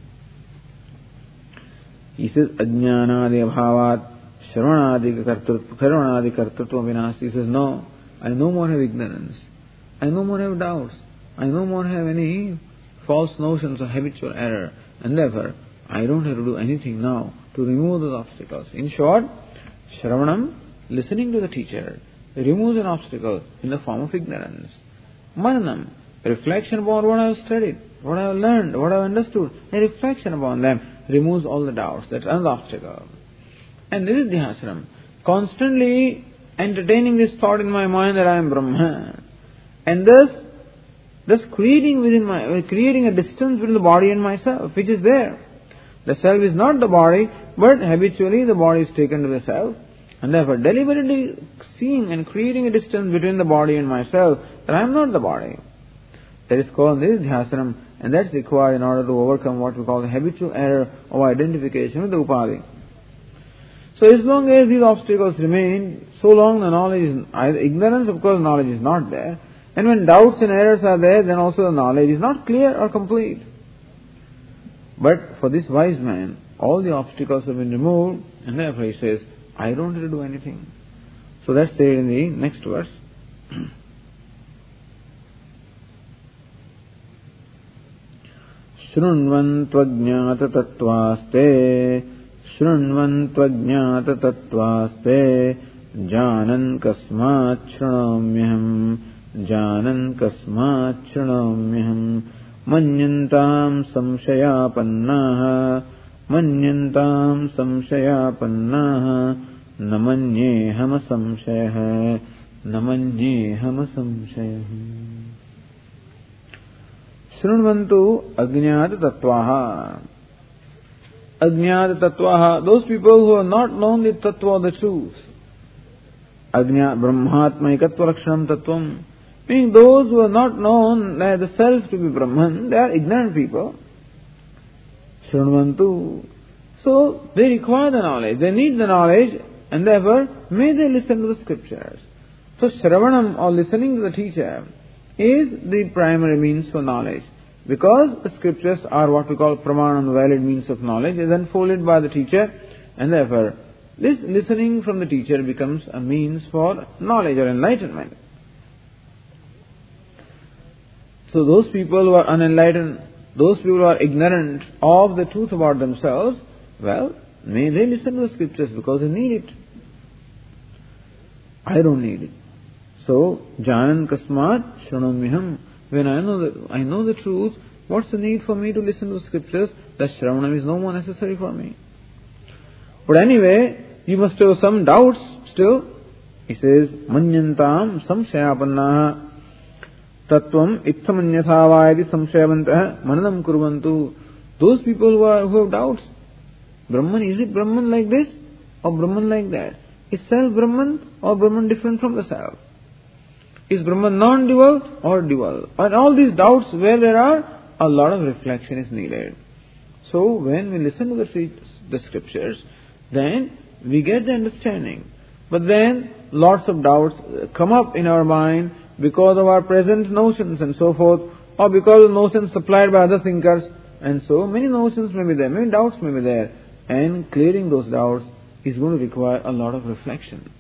He says, ajnanadi abhavat shravanadi kartritva vinasi. He says, no, I no more have ignorance, I no more have doubts, I no more have any false notions or habitual error, and therefore I don't have to do anything now to remove those obstacles. In short, Shravanam, listening to the teacher, removes an obstacle in the form of ignorance. Mananam, reflection upon what I have studied, what I have learned, what I have understood, a reflection upon them removes all the doubts. That's another obstacle. And nididhyasanam, constantly entertaining this thought in my mind that I am Brahma, and thus, thus creating within my, creating a distance between the body and myself, which is there. The self is not the body, but habitually the body is taken to the self, and therefore deliberately seeing and creating a distance between the body and myself, that I am not the body. That is called nididhyasanam, and that's required in order to overcome what we call the habitual error of identification with the upadhi. So as long as these obstacles remain, so long the knowledge is either ignorance, of course knowledge is not there, and when doubts and errors are there, then also the knowledge is not clear or complete. But for this wise man, all the obstacles have been removed, and therefore he says, I don't have to do anything. So that's there in the next verse. Shrunvantvajnata tattvaste Shrunvantvajnata tattvaste Janan kasmat shrunomyaham Janan kasmat shrunomyaham Manyantam samshayapannaha Manyantam samshayapannaha Namanyeham samshayaha Namanyeham samshayaha. Shrunvantu ajñāta tattvaha. Ajñāta tattvaha, those people who have not known the tattva of the truth. Ajñā brahmatmaikatva lakshanam tattvam. Meaning those who have not known that the self to be Brahman, they are ignorant people. Shrunuvantu. So they require the knowledge, they need the knowledge, and therefore may they listen to the scriptures. So Shravanam, or listening to the teacher, is the primary means for knowledge. Because the scriptures are what we call pramanam, the valid means of knowledge, is unfolded by the teacher, and therefore this listening from the teacher becomes a means for knowledge or enlightenment. So those people who are unenlightened, those people who are ignorant of the truth about themselves, well, may they listen to the scriptures because they need it. I don't need it. So, Janan Kasmat Shranamiham. When I know that I know the truth, what's the need for me to listen to the scriptures? That Shravanam is no more necessary for me. But anyway, you must have some doubts still. He says, Manyantam samshayapannaha tattvam ittamanyathavayadi samshayavantah mananam kurvantu. Those people who, are, who have doubts, Brahman, is it Brahman like this or Brahman like that? Is self Brahman or Brahman different from the self? Is Brahman non-dual or dual? And all these doubts where there are, a lot of reflection is needed. So when we listen to the, the scriptures, then we get the understanding. But then lots of doubts come up in our mind because of our present notions and so forth, or because of notions supplied by other thinkers, and so many notions may be there, many doubts may be there, and clearing those doubts is going to require a lot of reflection.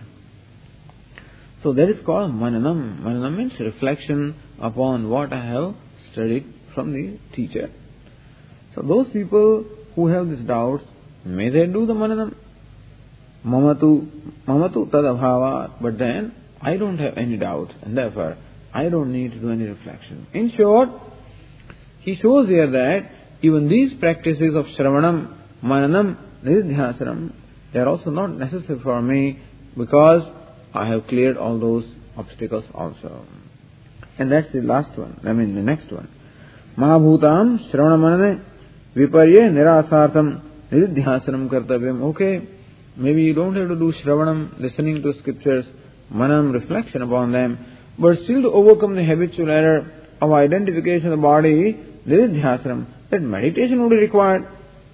So that is called mananam. Mananam means reflection upon what I have studied from the teacher. So those people who have these doubts, may they do the mananam. Mamatu, mamatu tadabhava. But then, I don't have any doubt, and therefore, I don't need to do any reflection. In short, he shows here that even these practices of Shravanam, Mananam, Nididhyasanam, they are also not necessary for me because I have cleared all those obstacles also. And that's the last one, I mean the next one. Mahabhutam Shravanamanane Viparye Nirasartham Nididhyasanam Kartavyam. Okay, maybe you don't have to do Shravanam, listening to scriptures, Manam, reflection upon them, but still to overcome the habitual error of identification of the body, Nididhyasanam, that meditation would be required.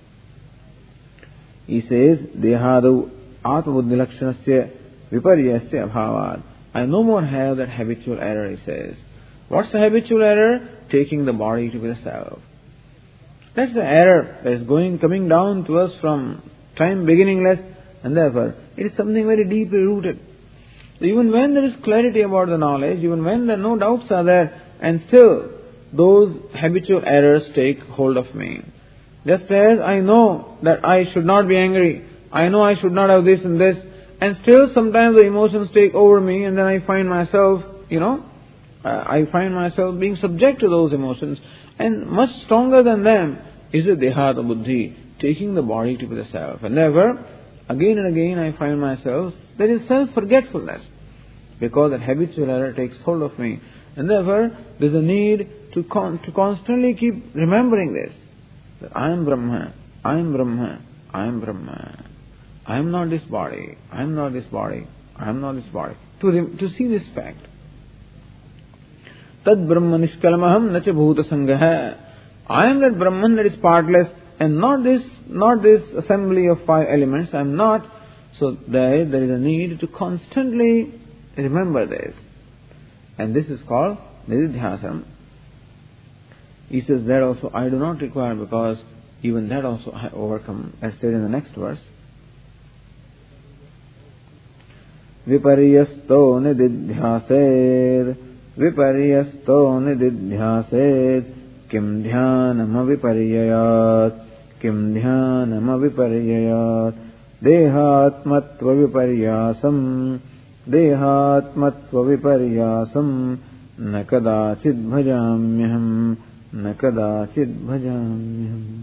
He says, Dehadu Atmabuddhilakshanasya Viparyasya abhavad. I no more have that habitual error, he says. What's the habitual error? Taking the body to be the self. That's the error that is going, coming down to us from time beginningless, and therefore it is something very deeply rooted. So even when there is clarity about the knowledge, even when there no doubts are there, and still those habitual errors take hold of me. Just as I know that I should not be angry, I know I should not have this and this, and still sometimes the emotions take over me, and then I find myself, you know, I find myself being subject to those emotions. And much stronger than them is the dehata buddhi, taking the body to be the self. And therefore, again and again I find myself, there is self-forgetfulness, because that habitual error takes hold of me. And therefore, there is a need to con- to constantly keep remembering this, that I am Brahma, I am Brahma, I am Brahma. I am not this body, I am not this body, I am not this body. To, re- to see this fact. Tad Brahma nishkalamaham nacha bhuta sangha. I am that Brahman that is partless, and not this not this assembly of five elements. I am not. So there, there is a need to constantly remember this. And this is called Nididhyasam. He says that also I do not require, because even that also I overcome, as said in the next verse. Viparyasto nididhyased, viparyasto nididhyased, kim dhyanam aviparyayat, kim dhyanam aviparyayat, dehatmatva viparyasam, dehatmatva viparyasam, na kadachid bhajamyaham, na kadachid bhajamyaham.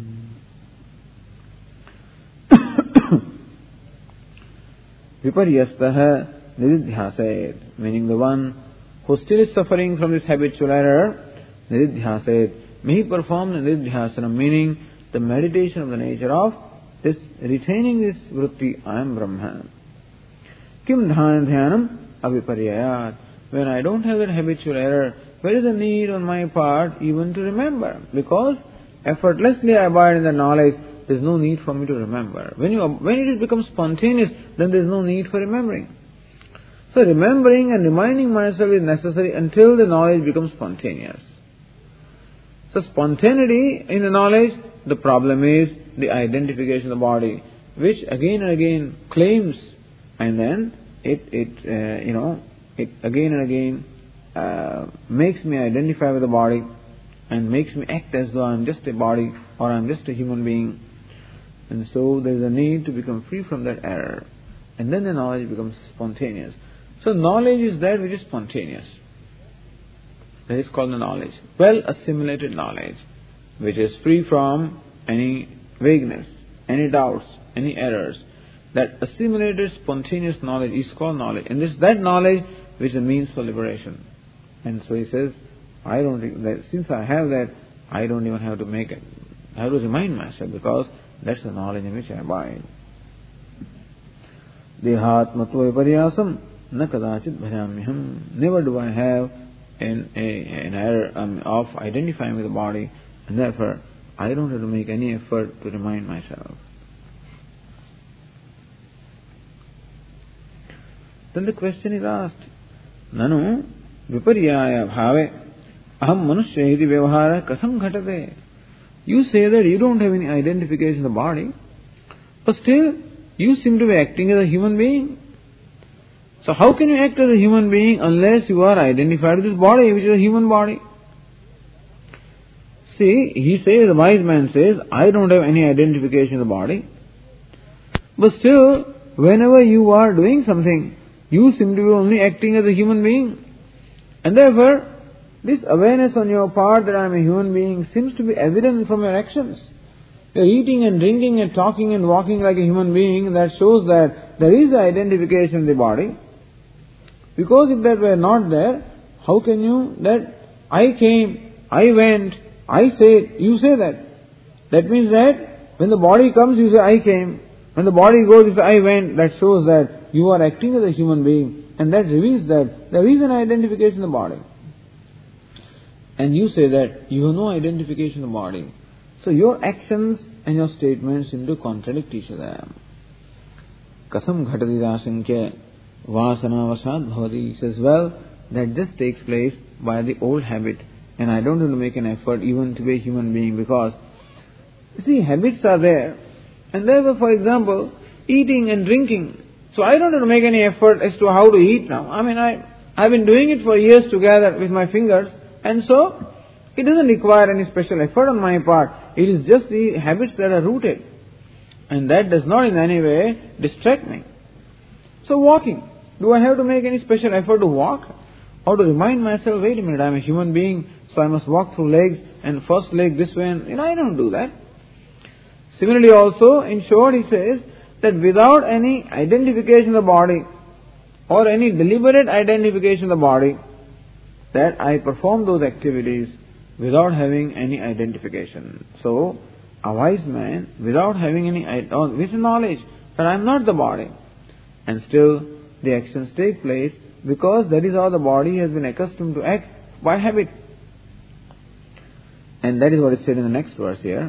Viparyastaha nididhyased, meaning the one who still is suffering from this habitual error, nididhyased, may he perform the nididhyasanam, meaning the meditation of the nature of this, retaining this vritti, I am Brahman. Kim dhana dhyanam aviparyayat. when I don't have that habitual error, where is the need on my part even to remember? Because effortlessly I abide in the knowledge, there is no need for me to remember. When you when it becomes spontaneous, then there is no need for remembering. So remembering and reminding myself is necessary until the knowledge becomes spontaneous. So spontaneity in the knowledge, the problem is the identification of the body, which again and again claims, and then it, it uh, you know, it again and again uh, makes me identify with the body and makes me act as though I'm just a body or I'm just a human being. And so there is a need to become free from that error. And then the knowledge becomes spontaneous. So knowledge is that which is spontaneous. That is called the knowledge. Well assimilated knowledge, which is free from any vagueness, any doubts, any errors. That assimilated spontaneous knowledge is called knowledge. And this that knowledge which is a means for liberation. And so he says, I don't that since I have that, I don't even have to make it. I have to remind myself, because that's the knowledge in which I abide. Dehatmatva viparyasam na kadachit bhajamyaham. Never do I have an, a, an error um, of identifying with the body, and therefore I don't have to make any effort to remind myself. Then the question is asked, Nanu viparyaya bhave aham manushya iti vyavahara kasam ghatate. You say that you don't have any identification of the body, but still you seem to be acting as a human being. So how can you act as a human being unless you are identified with this body, which is a human body? See, he says, the wise man says, I don't have any identification of the body, but still, whenever you are doing something, you seem to be only acting as a human being. And therefore, this awareness on your part that I am a human being seems to be evident from your actions. You are eating and drinking and talking and walking like a human being. That shows that there is identification of the body. Because if that were not there, how can you, that I came, I went, I said, you say that. That means that when the body comes, you say I came. When the body goes, you say I went. That shows that you are acting as a human being. And that reveals that there is an identification of the body. And you say that you have no identification of the body. So your actions and your statements seem to contradict each other. Kasam ghatadirasankya vasana vasad bhavati. He says, well, that this takes place by the old habit. And I don't have to make an effort even to be a human being, because, you see, habits are there. And therefore, for example, eating and drinking. So I don't have to make any effort as to how to eat now. I mean, I, I've been doing it for years together with my fingers. And so, it doesn't require any special effort on my part. It is just the habits that are rooted. And that does not in any way distract me. So walking. Do I have to make any special effort to walk? Or to remind myself, wait a minute, I'm a human being, so I must walk through legs, and first leg this way, and you know, I don't do that. Similarly also, in short, he says that without any identification of the body, or any deliberate identification of the body, that I perform those activities without having any identification. So, a wise man, without having any, with knowledge that I am not the body, and still the actions take place because that is how the body has been accustomed to act by habit. And that is what is said in the next verse here.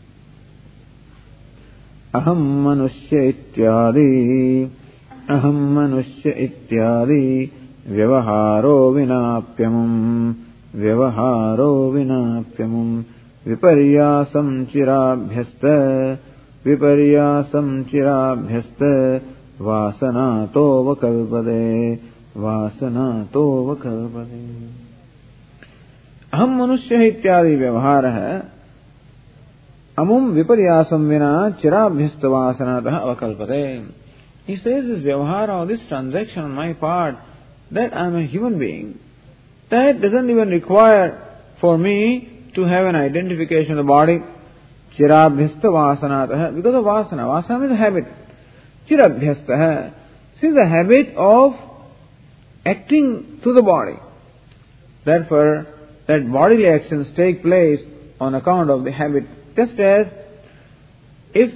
Aham manushya ityadi, aham manushya ityadi, vyavaharo vinapyamam, vyavaharo vinapyamam, viparyasam chirabhyasta, viparyasam chirabhyasta, vasanato vakalpade, vasanato vakalpade. Aham manushya ityadi vyavahara amum viparyasam vina chirabhyasta vasanatah avakalpate. He says this vyavahara, or this transaction on my part, that I am a human being, that doesn't even require for me to have an identification of the body. Chirabhyasta vasanatah, because of vasana. Vasana is a habit. Chirabhyasta, this is a habit of acting through the body. Therefore, that bodily actions take place on account of the habit. Just as if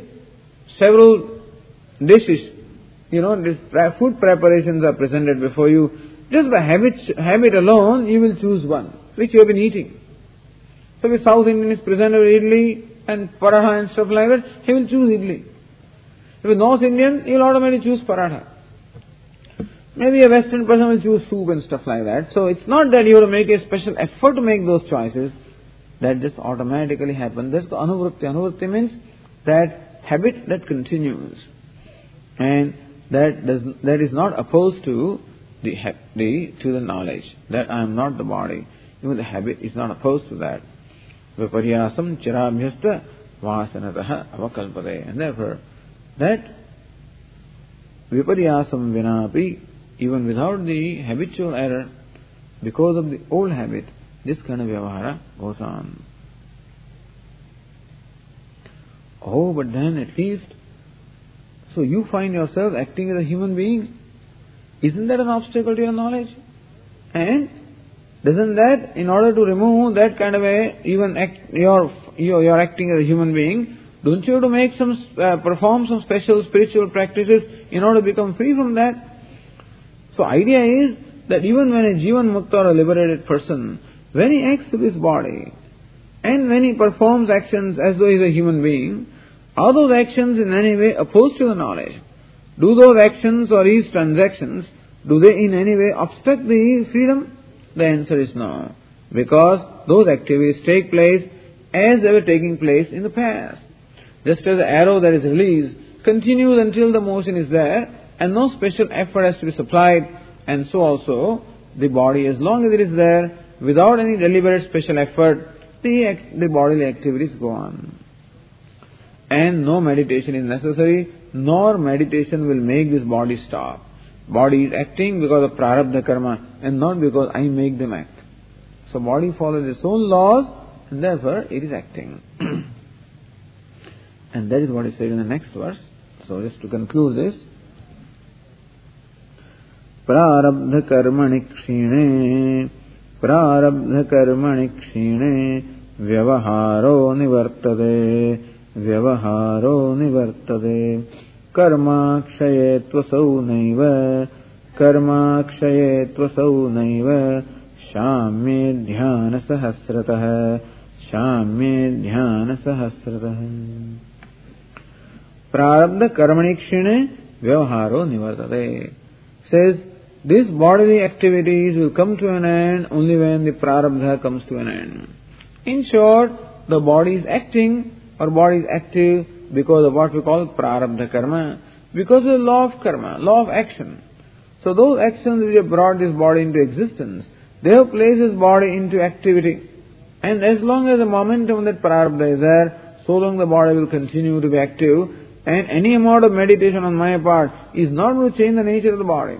several dishes, you know, these food preparations are presented before you, just by habit, habit alone, you will choose one, which you have been eating. So if South Indian is presented with idli and paratha and stuff like that, he will choose idli. If a North Indian, he will automatically choose paratha. Maybe a Western person will choose soup and stuff like that. So it's not that you have to make a special effort to make those choices. That just automatically happens. That's the anuvritti. Anuvritti means that habit that continues. And that does, that is not opposed to the, the to the knowledge that I am not the body. Even the habit is not opposed to that. Viparyasam chirabhyasta vasanataha avakalpade. And therefore, that viparyasam vinapi, even without the habitual error, because of the old habit, this kind of vyavahara goes on. Oh, but then at least, so you find yourself acting as a human being. Isn't that an obstacle to your knowledge? And doesn't that, in order to remove that kind of a, even act, you're, you're acting as a human being, don't you have to make some, uh, perform some special spiritual practices in order to become free from that? So idea is that even when a Jivan Mukta or a liberated person, when he acts with his body, and when he performs actions as though he is a human being, are those actions in any way opposed to the knowledge? Do those actions or his transactions, do they in any way obstruct the freedom? The answer is no. Because those activities take place as they were taking place in the past. Just as the arrow that is released continues until the motion is there and no special effort has to be supplied, and so also the body, as long as it is there, without any deliberate special effort, the, act, the bodily activities go on. And no meditation is necessary, nor meditation will make this body stop. Body is acting because of prarabdha karma and not because I make them act. So body follows its own laws and therefore it is acting. And that is what is said in the next verse. So just to conclude this. Prarabdha karmani kshine prarabdha karmani kshine vyavaharo nivartade vyavaharo nivartade karma kshayetva naiva karma kshayetva naiva shamye dhyana sahasratah shamye dhyana sahasratah. Prarabdha karmani kshine vyavaharo nivartade says these bodily activities will come to an end only when the prarabdha comes to an end. In short, the body is acting or body is active because of what we call prarabdha karma, because of the law of karma, law of action. So those actions which have brought this body into existence, they have placed this body into activity. And as long as the momentum of that prarabdha is there, so long the body will continue to be active. And any amount of meditation on my part is not going to change the nature of the body.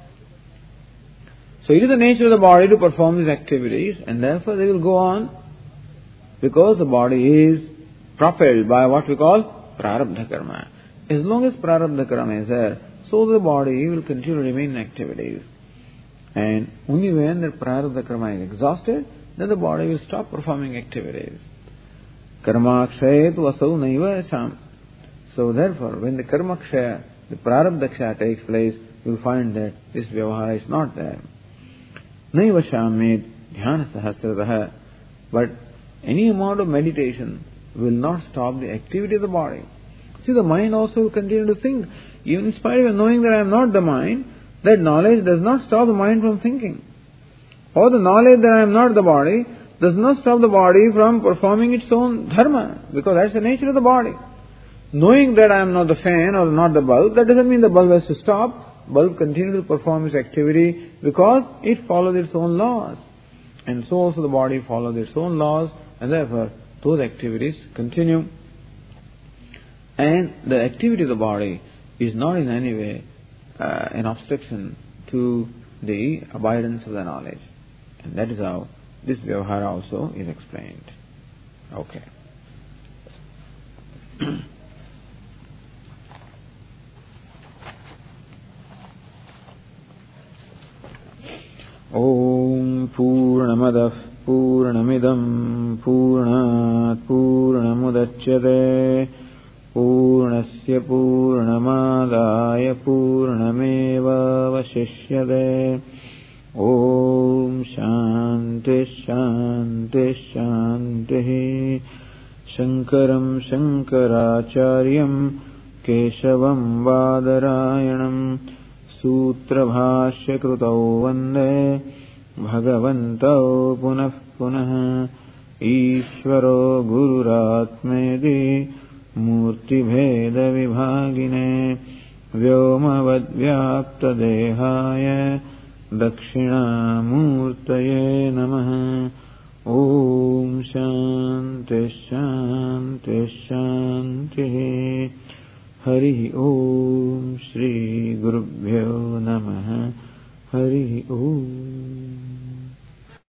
So it is the nature of the body to perform these activities, and therefore they will go on because the body is propelled by what we call prarabdha karma. As long as prarabdha karma is there, so the body will continue to remain in activities. And only when the prarabdha karma is exhausted, then the body will stop performing activities. Karma kshayet vasau naiva sham. So therefore, when the karma kshaya, the prarabdha kshaya takes place, you will find that this vyavahara is not there. Naiva shammed dhyana sahasratah. But any amount of meditation will not stop the activity of the body. See, the mind also will continue to think. Even in spite of knowing that I am not the mind, that knowledge does not stop the mind from thinking. Or the knowledge that I am not the body does not stop the body from performing its own dharma, because that's the nature of the body. Knowing that I am not the fan or not the bulb, that doesn't mean the bulb has to stop. Bulb continues to perform its activity because it follows its own laws. And so also the body follows its own laws, and therefore those activities continue. And the activity of the body is not in any way uh, an obstruction to the abidance of the knowledge. And that is how this vyavahara also is explained. Okay. Om Purnamadah Purnamidam Purnat Purnamudachyate Purnasya Purnamadaya Purnameva Vashishyate Om Shanti Shanti Shanti. Shankaram Shankaracharyam Keshavam Vadarayanam Sutrabhashya Krutau Vande Bhagavantau Punah Punah. Ishvaro Gururatmedi Murti Bheda Vibhagine Vyomavad Vyapta Dehaya Dakshinamurtaye Namaha. Om Shanti Shanti Shanti. Hari Om Shri Gurubhyo Namaha. Hari